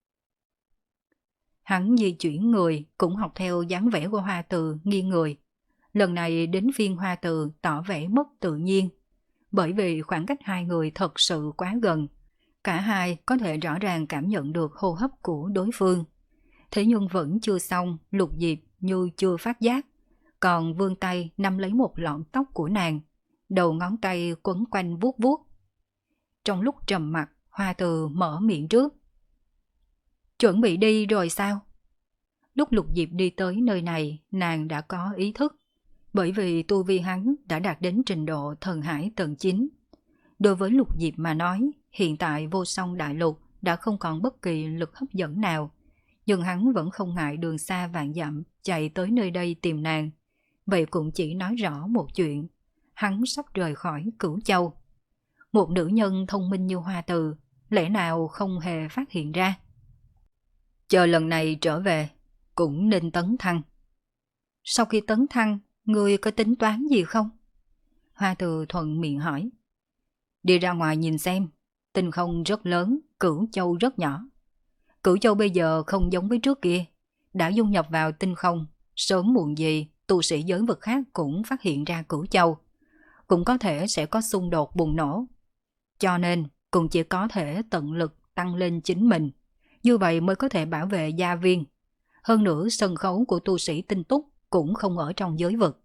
Hắn di chuyển người, cũng học theo dáng vẻ của Hoa Từ nghiêng người. Lần này đến phiên Hoa Từ tỏ vẻ mất tự nhiên, bởi vì khoảng cách hai người thật sự quá gần. Cả hai có thể rõ ràng cảm nhận được hô hấp của đối phương. Thế nhưng vẫn chưa xong, Lục Diệp như chưa phát giác, còn vươn tay nắm lấy một lọn tóc của nàng, đầu ngón tay quấn quanh vuốt vuốt. Trong lúc trầm mặc, Hoa Từ mở miệng trước. Chuẩn bị đi rồi sao? Lúc Lục Diệp đi tới nơi này, nàng đã có ý thức, bởi vì tu vi hắn đã đạt đến trình độ thần hải tầng chín. Đối với Lục Diệp mà nói, hiện tại vô song đại lục đã không còn bất kỳ lực hấp dẫn nào, nhưng hắn vẫn không ngại đường xa vạn dặm chạy tới nơi đây tìm nàng. Vậy cũng chỉ nói rõ một chuyện, hắn sắp rời khỏi Cửu Châu. Một nữ nhân thông minh như Hoa Từ, lẽ nào không hề phát hiện ra? Chờ lần này trở về, cũng nên tấn thăng. Sau khi tấn thăng, ngươi có tính toán gì không? Hoa Từ thuận miệng hỏi. Đi ra ngoài nhìn xem, tinh không rất lớn, Cửu Châu rất nhỏ. Cửu Châu bây giờ không giống với trước kia, đã dung nhập vào tinh không, sớm muộn gì tu sĩ giới vực khác cũng phát hiện ra Cửu Châu, cũng có thể sẽ có xung đột bùng nổ. Cho nên cũng chỉ có thể tận lực tăng lên chính mình, như vậy mới có thể bảo vệ gia viên. Hơn nữa sân khấu của tu sĩ tinh túc cũng không ở trong giới vực.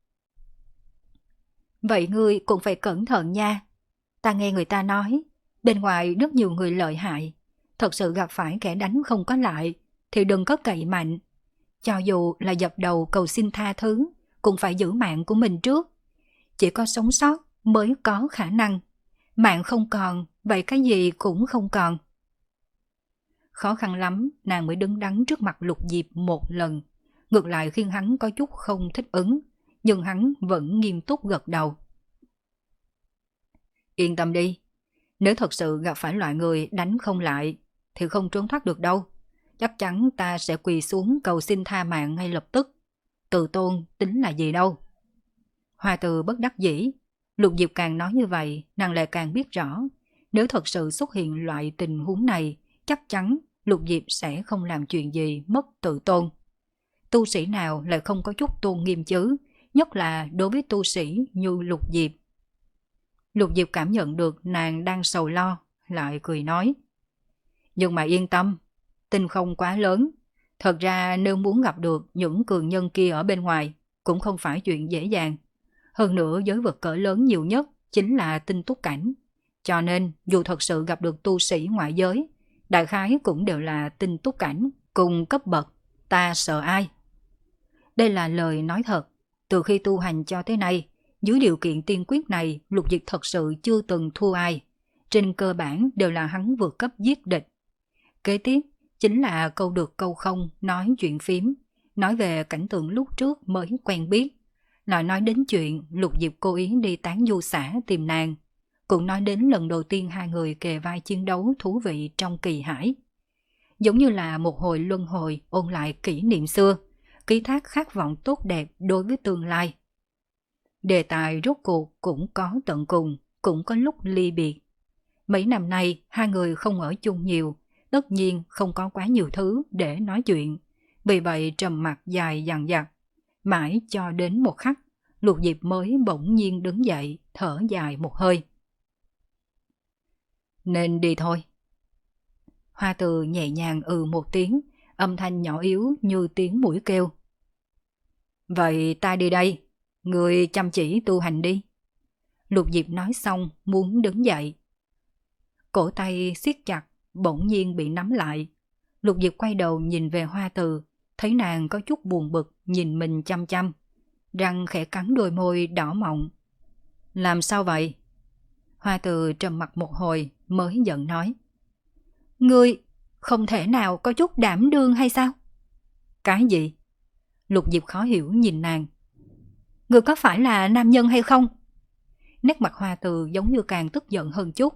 Vậy ngươi cũng phải cẩn thận nha. Ta nghe người ta nói, bên ngoài rất nhiều người lợi hại, thật sự gặp phải kẻ đánh không có lại thì đừng có cậy mạnh. Cho dù là dập đầu cầu xin tha thứ, cũng phải giữ mạng của mình trước. Chỉ có sống sót mới có khả năng. Mạng không còn, vậy cái gì cũng không còn. Khó khăn lắm, nàng mới đứng đắn trước mặt Lục Diệp một lần. Ngược lại khiến hắn có chút không thích ứng, nhưng hắn vẫn nghiêm túc gật đầu. Yên tâm đi, nếu thật sự gặp phải loại người đánh không lại, thì không trốn thoát được đâu. Chắc chắn ta sẽ quỳ xuống cầu xin tha mạng ngay lập tức. Tự tôn tính là gì đâu. Hoa Từ bất đắc dĩ. Lục Diệp càng nói như vậy, nàng lại càng biết rõ, nếu thật sự xuất hiện loại tình huống này, chắc chắn Lục Diệp sẽ không làm chuyện gì mất tự tôn. Tu sĩ nào lại không có chút tôn nghiêm chứ, nhất là đối với tu sĩ như Lục Diệp. Lục Diệp cảm nhận được nàng đang sầu lo, lại cười nói. Nhưng mà yên tâm, tinh không quá lớn. Thật ra nếu muốn gặp được những cường nhân kia ở bên ngoài, cũng không phải chuyện dễ dàng. Hơn nữa giới vực cỡ lớn nhiều nhất chính là tinh túc cảnh. Cho nên dù thật sự gặp được tu sĩ ngoại giới, đại khái cũng đều là tinh túc cảnh, cùng cấp bậc, ta sợ ai. Đây là lời nói thật. Từ khi tu hành cho tới nay, dưới điều kiện tiên quyết này, Lục Diệp thật sự chưa từng thua ai. Trên cơ bản đều là hắn vượt cấp giết địch. Kế tiếp chính là câu được câu không nói chuyện phím, nói về cảnh tượng lúc trước mới quen biết. Lại nói đến chuyện Lục Diệp cố ý đi tán du xã tìm nàng. Cũng nói đến lần đầu tiên hai người kề vai chiến đấu thú vị trong kỳ hải. Giống như là một hồi luân hồi ôn lại kỷ niệm xưa, ký thác khát vọng tốt đẹp đối với tương lai. Đề tài rốt cuộc cũng có tận cùng, cũng có lúc ly biệt. Mấy năm nay hai người không ở chung nhiều, tất nhiên không có quá nhiều thứ để nói chuyện. Vì vậy trầm mặc dài dằng dặc. Mãi cho đến một khắc, Lục Diệp mới bỗng nhiên đứng dậy, thở dài một hơi. Nên đi thôi. Hoa Từ nhẹ nhàng ừ một tiếng, âm thanh nhỏ yếu như tiếng mũi kêu. Vậy ta đi đây, người chăm chỉ tu hành đi. Lục Diệp nói xong muốn đứng dậy. Cổ tay siết chặt, bỗng nhiên bị nắm lại. Lục Diệp quay đầu nhìn về Hoa Từ, thấy nàng có chút buồn bực nhìn mình chăm chăm. Răng khẽ cắn đôi môi đỏ mọng. Làm sao vậy? Hoa Từ trầm mặt một hồi mới giận nói. Ngươi không thể nào có chút đảm đương hay sao? Cái gì? Lục Diệp khó hiểu nhìn nàng. Ngươi có phải là nam nhân hay không? Nét mặt Hoa Từ giống như càng tức giận hơn chút.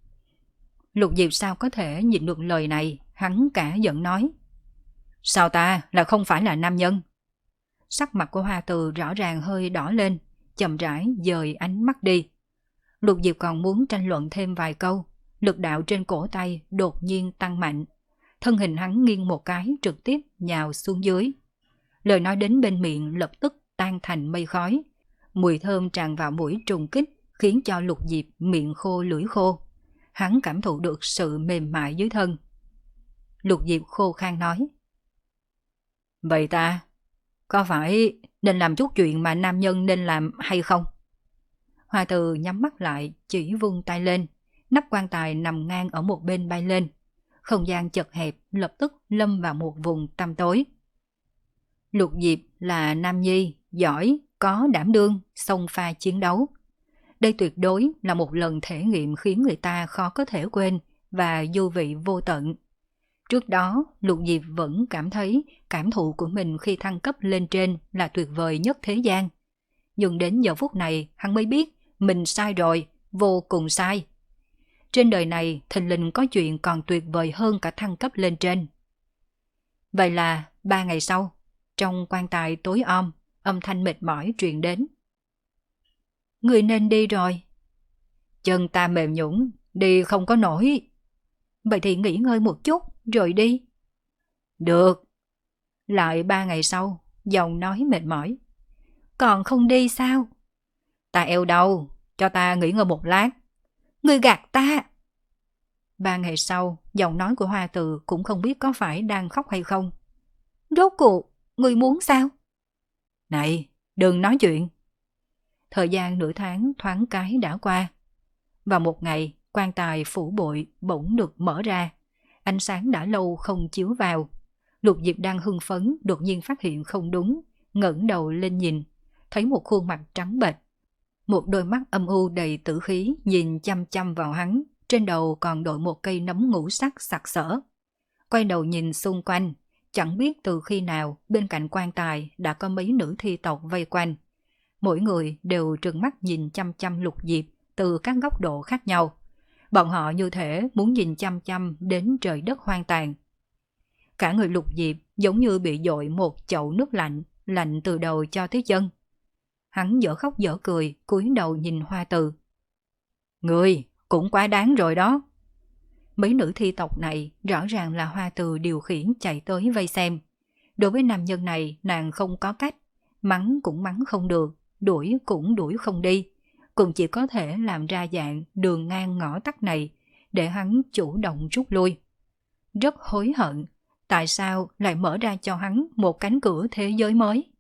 Lục Diệp sao có thể nhịn được lời này, hắn cả giận nói. Sao ta là không phải là nam nhân? Sắc mặt của Hoa Từ rõ ràng hơi đỏ lên, chậm rãi dời ánh mắt đi. Lục Diệp còn muốn tranh luận thêm vài câu, lực đạo trên cổ tay đột nhiên tăng mạnh. Thân hình hắn nghiêng một cái trực tiếp nhào xuống dưới. Lời nói đến bên miệng lập tức tan thành mây khói. Mùi thơm tràn vào mũi trùng kích khiến cho Lục Diệp miệng khô lưỡi khô. Hắn cảm thụ được sự mềm mại dưới thân. Lục Diệp khô khan nói. Vậy ta, có phải nên làm chút chuyện mà nam nhân nên làm hay không? Hoa Từ nhắm mắt lại, chỉ vung tay lên. Nắp quan tài nằm ngang ở một bên bay lên. Không gian chật hẹp lập tức lâm vào một vùng tăm tối. Lục Diệp là nam nhi, giỏi, có đảm đương, xông pha chiến đấu. Đây tuyệt đối là một lần thể nghiệm khiến người ta khó có thể quên và vô vị vô tận. Trước đó, Lục Diệp vẫn cảm thấy cảm thụ của mình khi thăng cấp lên trên là tuyệt vời nhất thế gian. Nhưng đến giờ phút này hắn mới biết mình sai rồi, vô cùng sai. Trên đời này thình lình có chuyện còn tuyệt vời hơn cả thăng cấp lên trên. Vậy là ba ngày sau, trong quan tài tối om, âm thanh mệt mỏi truyền đến. Người nên đi rồi. Chân ta mềm nhũn, đi không có nổi. Vậy thì nghỉ ngơi một chút rồi đi. Được. Lại ba ngày sau, giọng nói mệt mỏi. Còn không đi sao? Ta eo đau, cho ta nghỉ ngơi một lát. Ngươi gạt ta. Ba ngày sau, giọng nói của Hoa Từ cũng không biết có phải đang khóc hay không. Rốt cuộc, ngươi muốn sao? Này, đừng nói chuyện. Thời gian nửa tháng thoáng cái đã qua. Vào một ngày, quan tài phủ bụi bỗng được mở ra. Ánh sáng đã lâu không chiếu vào. Lục Diệp đang hưng phấn đột nhiên phát hiện không đúng, ngẩng đầu lên nhìn, thấy một khuôn mặt trắng bệch. Một đôi mắt âm u đầy tử khí nhìn chăm chăm vào hắn, trên đầu còn đội một cây nấm ngũ sắc sặc sỡ. Quay đầu nhìn xung quanh, chẳng biết từ khi nào bên cạnh quan tài đã có mấy nữ thi tộc vây quanh. Mỗi người đều trừng mắt nhìn chăm chăm Lục Diệp từ các góc độ khác nhau. Bọn họ như thể muốn nhìn chăm chăm đến trời đất hoang tàn. Cả người Lục Diệp giống như bị dội một chậu nước lạnh, lạnh từ đầu cho tới chân. Hắn dở khóc dở cười, cúi đầu nhìn Hoa Từ. Người cũng quá đáng rồi đó. Mấy nữ thi tộc này rõ ràng là Hoa Từ điều khiển chạy tới vây xem. Đối với nam nhân này nàng không có cách, mắng cũng mắng không được, đuổi cũng đuổi không đi. Cũng chỉ có thể làm ra dạng đường ngang ngõ tắt này để hắn chủ động rút lui. Rất hối hận, tại sao lại mở ra cho hắn một cánh cửa thế giới mới?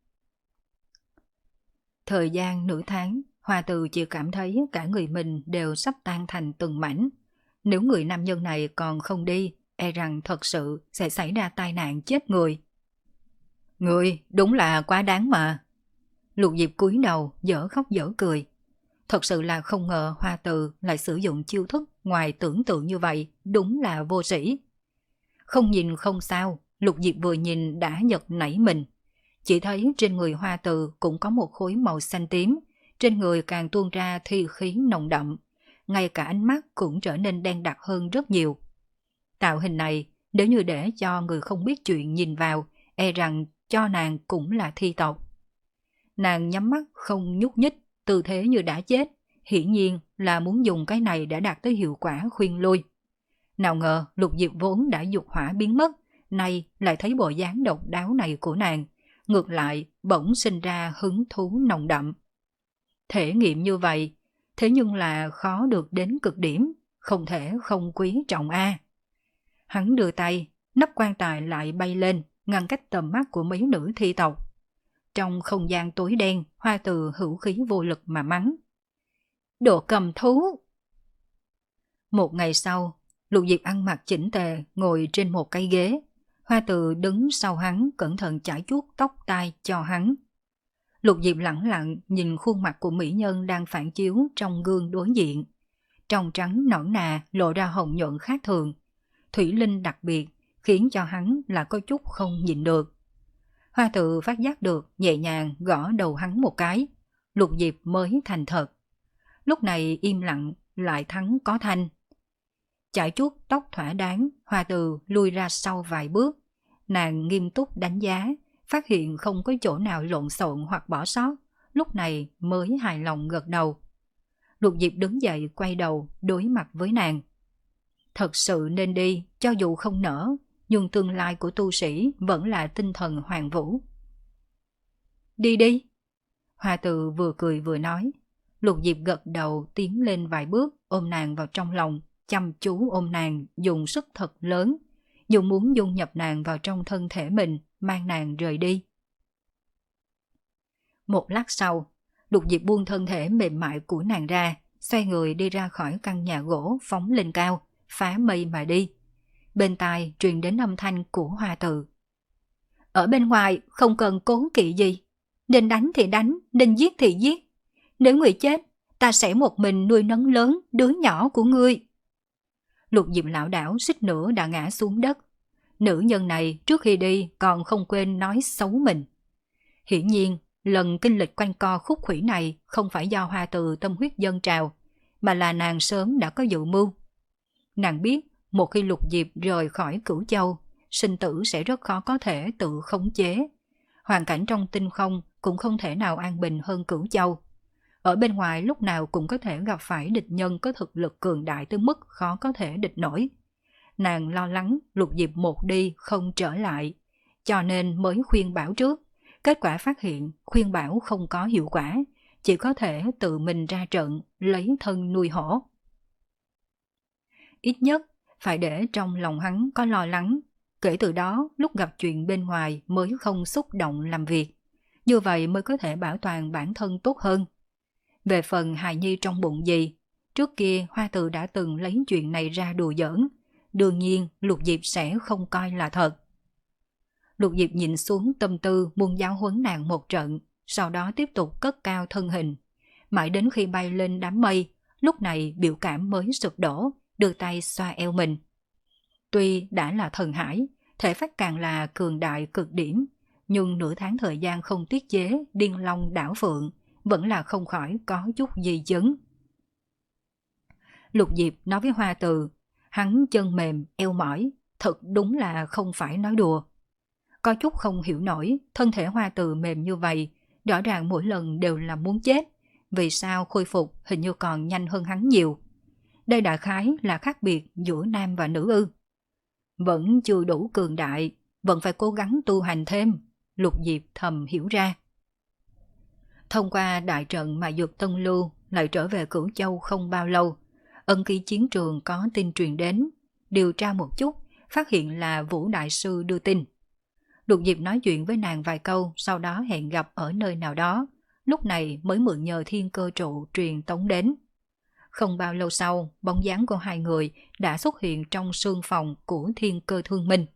Thời gian nửa tháng, Hoa Từ chỉ cảm thấy cả người mình đều sắp tan thành từng mảnh. Nếu người nam nhân này còn không đi, e rằng thật sự sẽ xảy ra tai nạn chết người. Người đúng là quá đáng mà. Lục Diệp cúi đầu dở khóc dở cười. Thật sự là không ngờ Hoa Từ lại sử dụng chiêu thức ngoài tưởng tượng như vậy, đúng là vô sĩ. Không nhìn không sao, Lục Diệp vừa nhìn đã giật nảy mình. Chỉ thấy trên người Hoa Từ cũng có một khối màu xanh tím, trên người càng tuôn ra thi khí nồng đậm, ngay cả ánh mắt cũng trở nên đen đặc hơn rất nhiều. Tạo hình này, nếu như để cho người không biết chuyện nhìn vào, e rằng cho nàng cũng là thi tộc. Nàng nhắm mắt không nhúc nhích, tư thế như đã chết, hiển nhiên là muốn dùng cái này để đạt tới hiệu quả khuyên lui. Nào ngờ Lục Diệp vốn đã dục hỏa biến mất, nay lại thấy bộ dáng độc đáo này của nàng, ngược lại bỗng sinh ra hứng thú nồng đậm. Thể nghiệm như vậy, thế nhưng là khó được đến cực điểm, không thể không quý trọng a. Hắn đưa tay, nắp quan tài lại bay lên, ngăn cách tầm mắt của mấy nữ thi tộc. Trong không gian tối đen, Hoa Từ hữu khí vô lực mà mắng. Đồ cầm thú! Một ngày sau, Lục Diệp ăn mặc chỉnh tề, ngồi trên một cái ghế. Hoa Từ đứng sau hắn, cẩn thận chải chuốt tóc tai cho hắn. Lục Diệp lẳng lặng nhìn khuôn mặt của mỹ nhân đang phản chiếu trong gương đối diện. Trong trắng nõn nà lộ ra hồng nhuận khác thường. Thủy linh đặc biệt, khiến cho hắn là có chút không nhịn được. Hoa Từ phát giác được, nhẹ nhàng gõ đầu hắn một cái. Lục Diệp mới thành thật. Lúc này im lặng, lại thắng có thanh. Chải chuốt tóc thỏa đáng, Hoa Từ lui ra sau vài bước. Nàng nghiêm túc đánh giá, phát hiện không có chỗ nào lộn xộn hoặc bỏ sót, lúc này mới hài lòng gật đầu. Lục Diệp đứng dậy quay đầu đối mặt với nàng. Thật sự nên đi, cho dù không nỡ, nhưng tương lai của tu sĩ vẫn là tinh thần hoàng vũ. Đi đi. Hoa Từ vừa cười vừa nói. Lục Diệp gật đầu tiến lên vài bước, ôm nàng vào trong lòng, chăm chú ôm nàng, dùng sức thật lớn, dùng muốn dung nhập nàng vào trong thân thể mình, mang nàng rời đi. Một lát sau, Lục Diệp buông thân thể mềm mại của nàng ra, xoay người đi ra khỏi căn nhà gỗ phóng lên cao, phá mây mà đi. Bên tai truyền đến âm thanh của Hoa Từ. Ở bên ngoài không cần cố kỵ gì, nên đánh thì đánh, nên giết thì giết. Nếu người chết, ta sẽ một mình nuôi nấng lớn đứa nhỏ của ngươi. Lục Diệp lão đảo suýt nữa đã ngã xuống đất. Nữ nhân này trước khi đi còn không quên nói xấu mình. Hiển nhiên, lần kinh lịch quanh co khúc khuỷu này không phải do Hoa Từ tâm huyết dâng trào, mà là nàng sớm đã có dự mưu. Nàng biết một khi Lục Diệp rời khỏi Cửu Châu, sinh tử sẽ rất khó có thể tự khống chế. Hoàn cảnh trong tinh không cũng không thể nào an bình hơn Cửu Châu. Ở bên ngoài lúc nào cũng có thể gặp phải địch nhân có thực lực cường đại tới mức khó có thể địch nổi. Nàng lo lắng Lục Diệp một đi không trở lại, cho nên mới khuyên bảo trước. Kết quả phát hiện khuyên bảo không có hiệu quả, chỉ có thể tự mình ra trận, lấy thân nuôi hổ. Ít nhất phải để trong lòng hắn có lo lắng, kể từ đó lúc gặp chuyện bên ngoài mới không xúc động làm việc. Như vậy mới có thể bảo toàn bản thân tốt hơn. Về phần hài nhi trong bụng gì, trước kia Hoa Từ đã từng lấy chuyện này ra đùa giỡn, đương nhiên Lục Diệp sẽ không coi là thật. Lục Diệp nhìn xuống tâm tư muốn giáo huấn nàng một trận, sau đó tiếp tục cất cao thân hình. Mãi đến khi bay lên đám mây, lúc này biểu cảm mới sụp đổ, đưa tay xoa eo mình. Tuy đã là thần hải, thể phách càng là cường đại cực điểm, nhưng nửa tháng thời gian không tiết chế điên long đảo phượng, vẫn là không khỏi có chút gì chấn. Lục Diệp nói với Hoa Từ, hắn chân mềm, eo mỏi, thật đúng là không phải nói đùa. Có chút không hiểu nổi, thân thể Hoa Từ mềm như vậy, rõ ràng mỗi lần đều là muốn chết, vì sao khôi phục hình như còn nhanh hơn hắn nhiều. Đây đại khái là khác biệt giữa nam và nữ ư. Vẫn chưa đủ cường đại, vẫn phải cố gắng tu hành thêm, Lục Diệp thầm hiểu ra. Thông qua đại trận mà Dược Tân Lưu lại trở về Cửu Châu không bao lâu, ân ký chiến trường có tin truyền đến, điều tra một chút, phát hiện là Vũ Đại Sư đưa tin. Lục Diệp nói chuyện với nàng vài câu, sau đó hẹn gặp ở nơi nào đó, lúc này mới mượn nhờ thiên cơ trụ truyền tống đến. Không bao lâu sau, bóng dáng của hai người đã xuất hiện trong sương phòng của thiên cơ thương minh.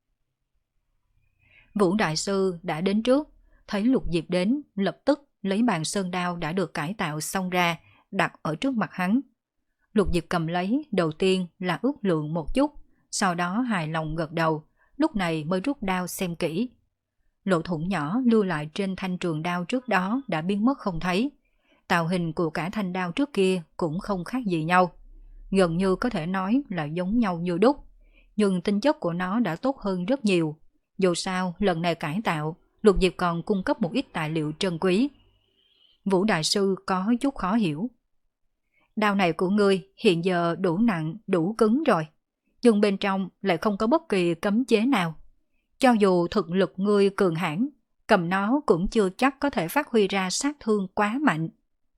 Vũ Đại Sư đã đến trước, thấy Lục Diệp đến, lập tức lấy bàn sơn đao đã được cải tạo xong ra, đặt ở trước mặt hắn. Lục Diệp cầm lấy, đầu tiên là ước lượng một chút, sau đó hài lòng gật đầu, lúc này mới rút đao xem kỹ. Lỗ thủng nhỏ lưu lại trên thanh trường đao trước đó đã biến mất không thấy. Tạo hình của cả thanh đao trước kia cũng không khác gì nhau. Gần như có thể nói là giống nhau như đúc, nhưng tính chất của nó đã tốt hơn rất nhiều. Dù sao, lần này cải tạo, Lục Diệp còn cung cấp một ít tài liệu trân quý. Vũ Đại Sư có chút khó hiểu. Đao này của ngươi hiện giờ đủ nặng, đủ cứng rồi, nhưng bên trong lại không có bất kỳ cấm chế nào. Cho dù thực lực ngươi cường hãn, cầm nó cũng chưa chắc có thể phát huy ra sát thương quá mạnh.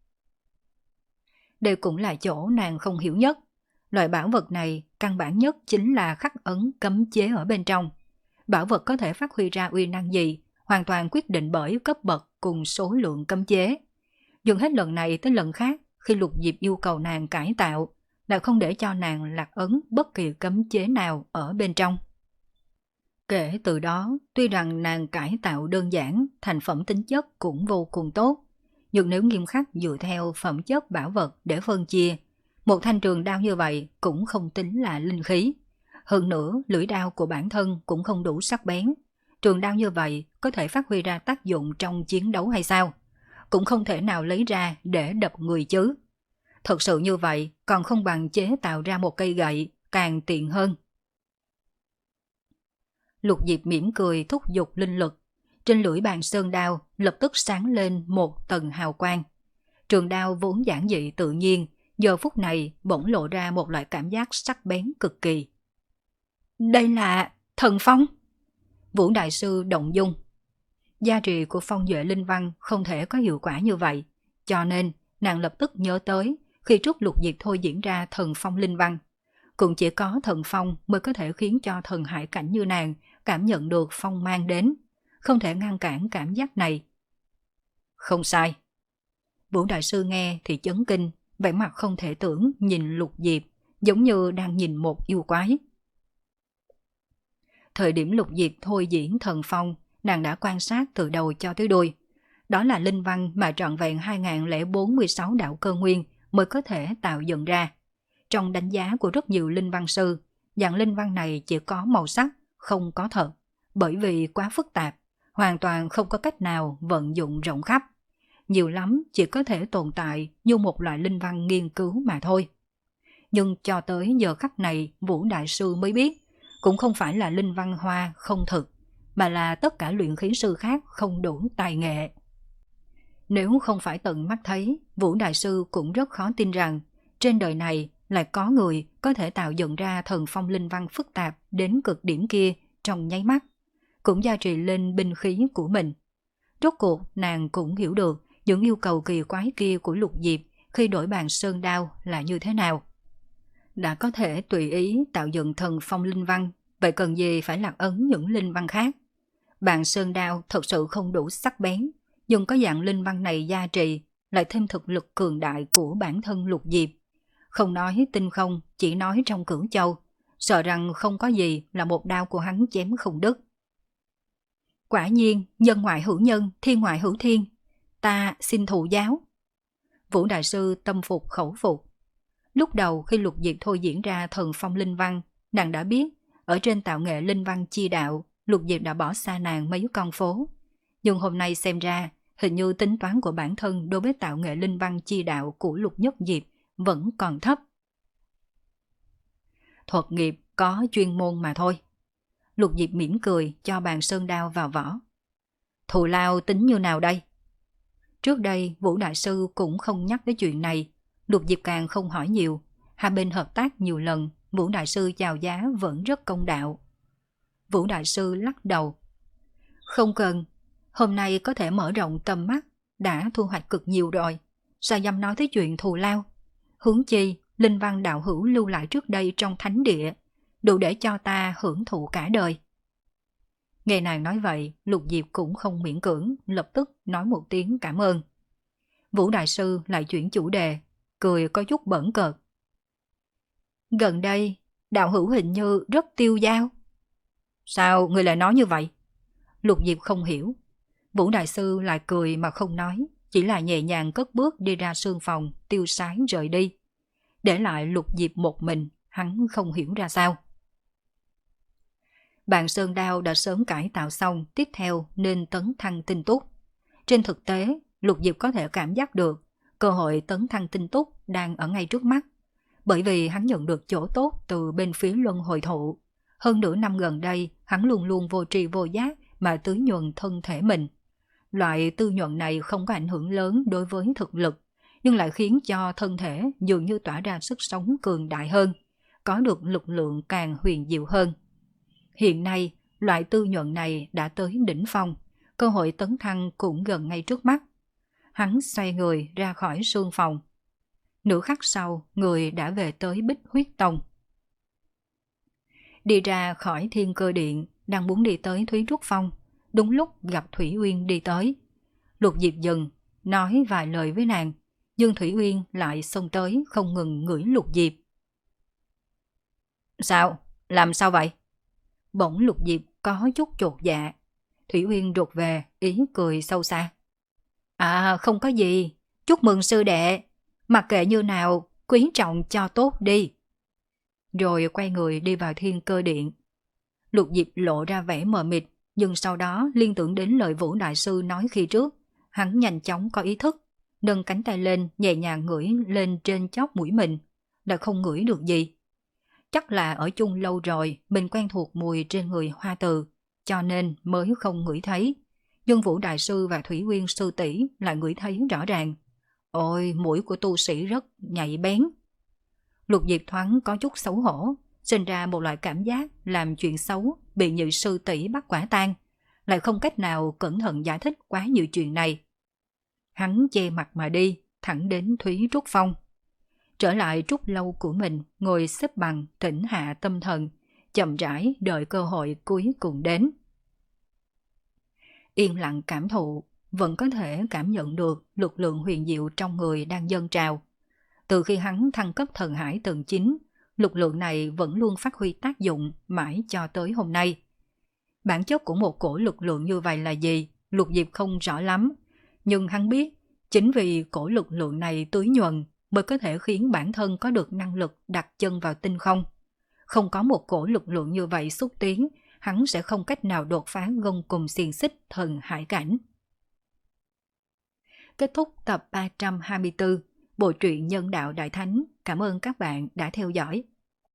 Đây cũng là chỗ nàng không hiểu nhất. Loại bảo vật này căn bản nhất chính là khắc ấn cấm chế ở bên trong. Bảo vật có thể phát huy ra uy năng gì, hoàn toàn quyết định bởi cấp bậc cùng số lượng cấm chế. Nhưng hết lần này tới lần khác, khi Lục Diệp yêu cầu nàng cải tạo, đã không để cho nàng lạc ấn bất kỳ cấm chế nào ở bên trong. Kể từ đó, tuy rằng nàng cải tạo đơn giản, thành phẩm tính chất cũng vô cùng tốt, nhưng nếu nghiêm khắc dựa theo phẩm chất bảo vật để phân chia, một thanh trường đao như vậy cũng không tính là linh khí. Hơn nữa, lưỡi đao của bản thân cũng không đủ sắc bén. Trường đao như vậy có thể phát huy ra tác dụng trong chiến đấu hay sao? Cũng không thể nào lấy ra để đập người chứ. Thật sự như vậy, còn không bằng chế tạo ra một cây gậy, càng tiện hơn. Lục Diệp mỉm cười thúc giục linh lực. Trên lưỡi bàn sơn đao lập tức sáng lên một tầng hào quang. Trường đao vốn giản dị tự nhiên, giờ phút này bỗng lộ ra một loại cảm giác sắc bén cực kỳ. Đây là thần phong. Vũ Đại Sư động dung. Gia trì của phong duệ linh văn không thể có hiệu quả như vậy, cho nên nàng lập tức nhớ tới khi trước Lục Diệp thôi diễn ra thần phong linh văn. Cũng chỉ có thần phong mới có thể khiến cho thần hải cảnh như nàng cảm nhận được phong mang đến, không thể ngăn cản cảm giác này. Không sai. Vũ Đại Sư nghe thì chấn kinh, vẻ mặt không thể tưởng nhìn Lục Diệp, giống như đang nhìn một yêu quái. Thời điểm Lục Diệp thôi diễn thần phong, nàng đã quan sát từ đầu cho tới đuôi. Đó là linh văn mà trọn vẹn hai nghìn không trăm bốn mươi sáu đạo cơ nguyên mới có thể tạo dựng ra. Trong đánh giá của rất nhiều linh văn sư, dạng linh văn này chỉ có màu sắc, không có thật, bởi vì quá phức tạp, hoàn toàn không có cách nào vận dụng rộng khắp. Nhiều lắm chỉ có thể tồn tại như một loại linh văn nghiên cứu mà thôi. Nhưng cho tới giờ khắc này, Vũ Đại Sư mới biết, cũng không phải là linh văn hoa không thực, mà là tất cả luyện khí sư khác không đủ tài nghệ. Nếu không phải tận mắt thấy, Vũ Đại Sư cũng rất khó tin rằng trên đời này lại có người có thể tạo dựng ra thần phong linh văn phức tạp đến cực điểm kia trong nháy mắt, cũng gia trì lên binh khí của mình. Rốt cuộc nàng cũng hiểu được những yêu cầu kỳ quái kia của Lục Diệp khi đổi bàn sơn đao là như thế nào. Đã có thể tùy ý tạo dựng thần phong linh văn, vậy cần gì phải lạc ấn những linh văn khác? Bàn sơn đao thật sự không đủ sắc bén, nhưng có dạng linh văn này gia trì, lại thêm thực lực cường đại của bản thân Lục Diệp. Không nói tinh không, chỉ nói trong cửu châu, sợ rằng không có gì là một đao của hắn chém không đứt. Quả nhiên, nhân ngoại hữu nhân, thiên ngoại hữu thiên. Ta xin thụ giáo. Vũ Đại Sư tâm phục khẩu phục. Lúc đầu khi Lục Diệp thôi diễn ra thần phong linh văn, nàng đã biết, ở trên tạo nghệ linh văn chi đạo, Lục Diệp đã bỏ xa nàng mấy con phố. Nhưng hôm nay xem ra, hình như tính toán của bản thân đối với tạo nghệ linh văn chi đạo của Lục Nhất Diệp vẫn còn thấp. Thuật nghiệp có chuyên môn mà thôi. Lục Diệp mỉm cười cho bàn sơn đao vào vỏ. Thù lao tính như nào đây? Trước đây Vũ Đại Sư cũng không nhắc đến chuyện này, Lục Diệp càng không hỏi nhiều. Hai bên hợp tác nhiều lần, Vũ Đại Sư chào giá vẫn rất công đạo. Vũ Đại Sư lắc đầu. Không cần, hôm nay có thể mở rộng tầm mắt, đã thu hoạch cực nhiều rồi, sao dám nói tới chuyện thù lao? Huống chi, linh văn đạo hữu lưu lại trước đây trong thánh địa, đủ để cho ta hưởng thụ cả đời. Nghe nàng nói vậy, Lục Diệp cũng không miễn cưỡng, lập tức nói một tiếng cảm ơn. Vũ Đại Sư lại chuyển chủ đề, cười có chút bẩn cợt. Gần đây, đạo hữu hình như rất tiêu dao. Sao người lại nói như vậy? Lục Diệp không hiểu. Vũ Đại Sư lại cười mà không nói, chỉ là nhẹ nhàng cất bước đi ra sương phòng, tiêu sái rời đi. Để lại Lục Diệp một mình, hắn không hiểu ra sao. Bàn sơn đao đã sớm cải tạo xong, tiếp theo nên tấn thăng tinh túc. Trên thực tế, Lục Diệp có thể cảm giác được cơ hội tấn thăng tinh túc đang ở ngay trước mắt, bởi vì hắn nhận được chỗ tốt từ bên phía luân hồi thụ. Hơn nửa năm gần đây, hắn luôn luôn vô tri vô giác mà tưới nhuần thân thể mình. Loại tư nhuận này không có ảnh hưởng lớn đối với thực lực, nhưng lại khiến cho thân thể dường như tỏa ra sức sống cường đại hơn, có được lực lượng càng huyền diệu hơn. Hiện nay, loại tư nhuận này đã tới đỉnh phong, cơ hội tấn thăng cũng gần ngay trước mắt. Hắn xoay người ra khỏi sương phòng. Nửa khắc sau, người đã về tới Bích Huyết Tông. Đi ra khỏi Thiên Cơ Điện, đang muốn đi tới Thúy Trúc Phong, đúng lúc gặp Thủy Uyên đi tới. Lục Diệp dừng, nói vài lời với nàng, nhưng Thủy Uyên lại xông tới không ngừng ngửi Lục Diệp. Sao? Làm sao vậy? Bỗng Lục Diệp có chút chột dạ. Thủy Uyên rụt về, ý cười sâu xa. À, không có gì, chúc mừng sư đệ, mặc kệ như nào, quý trọng cho tốt đi. Rồi quay người đi vào Thiên Cơ Điện. Lục Diệp lộ ra vẻ mờ mịt, nhưng sau đó liên tưởng đến lời Vũ Đại Sư nói khi trước. Hắn nhanh chóng có ý thức, nâng cánh tay lên, nhẹ nhàng ngửi lên trên chóp mũi mình, đã không ngửi được gì. Chắc là ở chung lâu rồi, mình quen thuộc mùi trên người Hoa Từ, cho nên mới không ngửi thấy. Nhưng Vũ Đại Sư và Thủy Uyên sư tỷ lại ngửi thấy rõ ràng. Ôi, mũi của tu sĩ rất nhạy bén. Lục Diệp thoáng có chút xấu hổ, sinh ra một loại cảm giác làm chuyện xấu bị Nhị sư tỷ bắt quả tang, lại không cách nào cẩn thận giải thích quá nhiều chuyện này. Hắn che mặt mà đi, thẳng đến Thúy Trúc Phong. Trở lại trúc lâu của mình, ngồi xếp bằng, tĩnh hạ tâm thần, chậm rãi đợi cơ hội cuối cùng đến. Yên lặng cảm thụ, vẫn có thể cảm nhận được lực lượng huyền diệu trong người đang dâng trào. Từ khi hắn thăng cấp thần hải tầng chín, lực lượng này vẫn luôn phát huy tác dụng mãi cho tới hôm nay. Bản chất của một cổ lực lượng như vậy là gì, Lục Diệp không rõ lắm, nhưng hắn biết chính vì cổ lực lượng này tưới nhuần mới có thể khiến bản thân có được năng lực đặt chân vào tinh không. Không có một cổ lực lượng như vậy xúc tiến, hắn sẽ không cách nào đột phá gông cùng xiềng xích thần hải cảnh. Kết thúc tập ba trăm hai mươi tư, bộ truyện Nhân Đạo Đại Thánh. Cảm ơn các bạn đã theo dõi.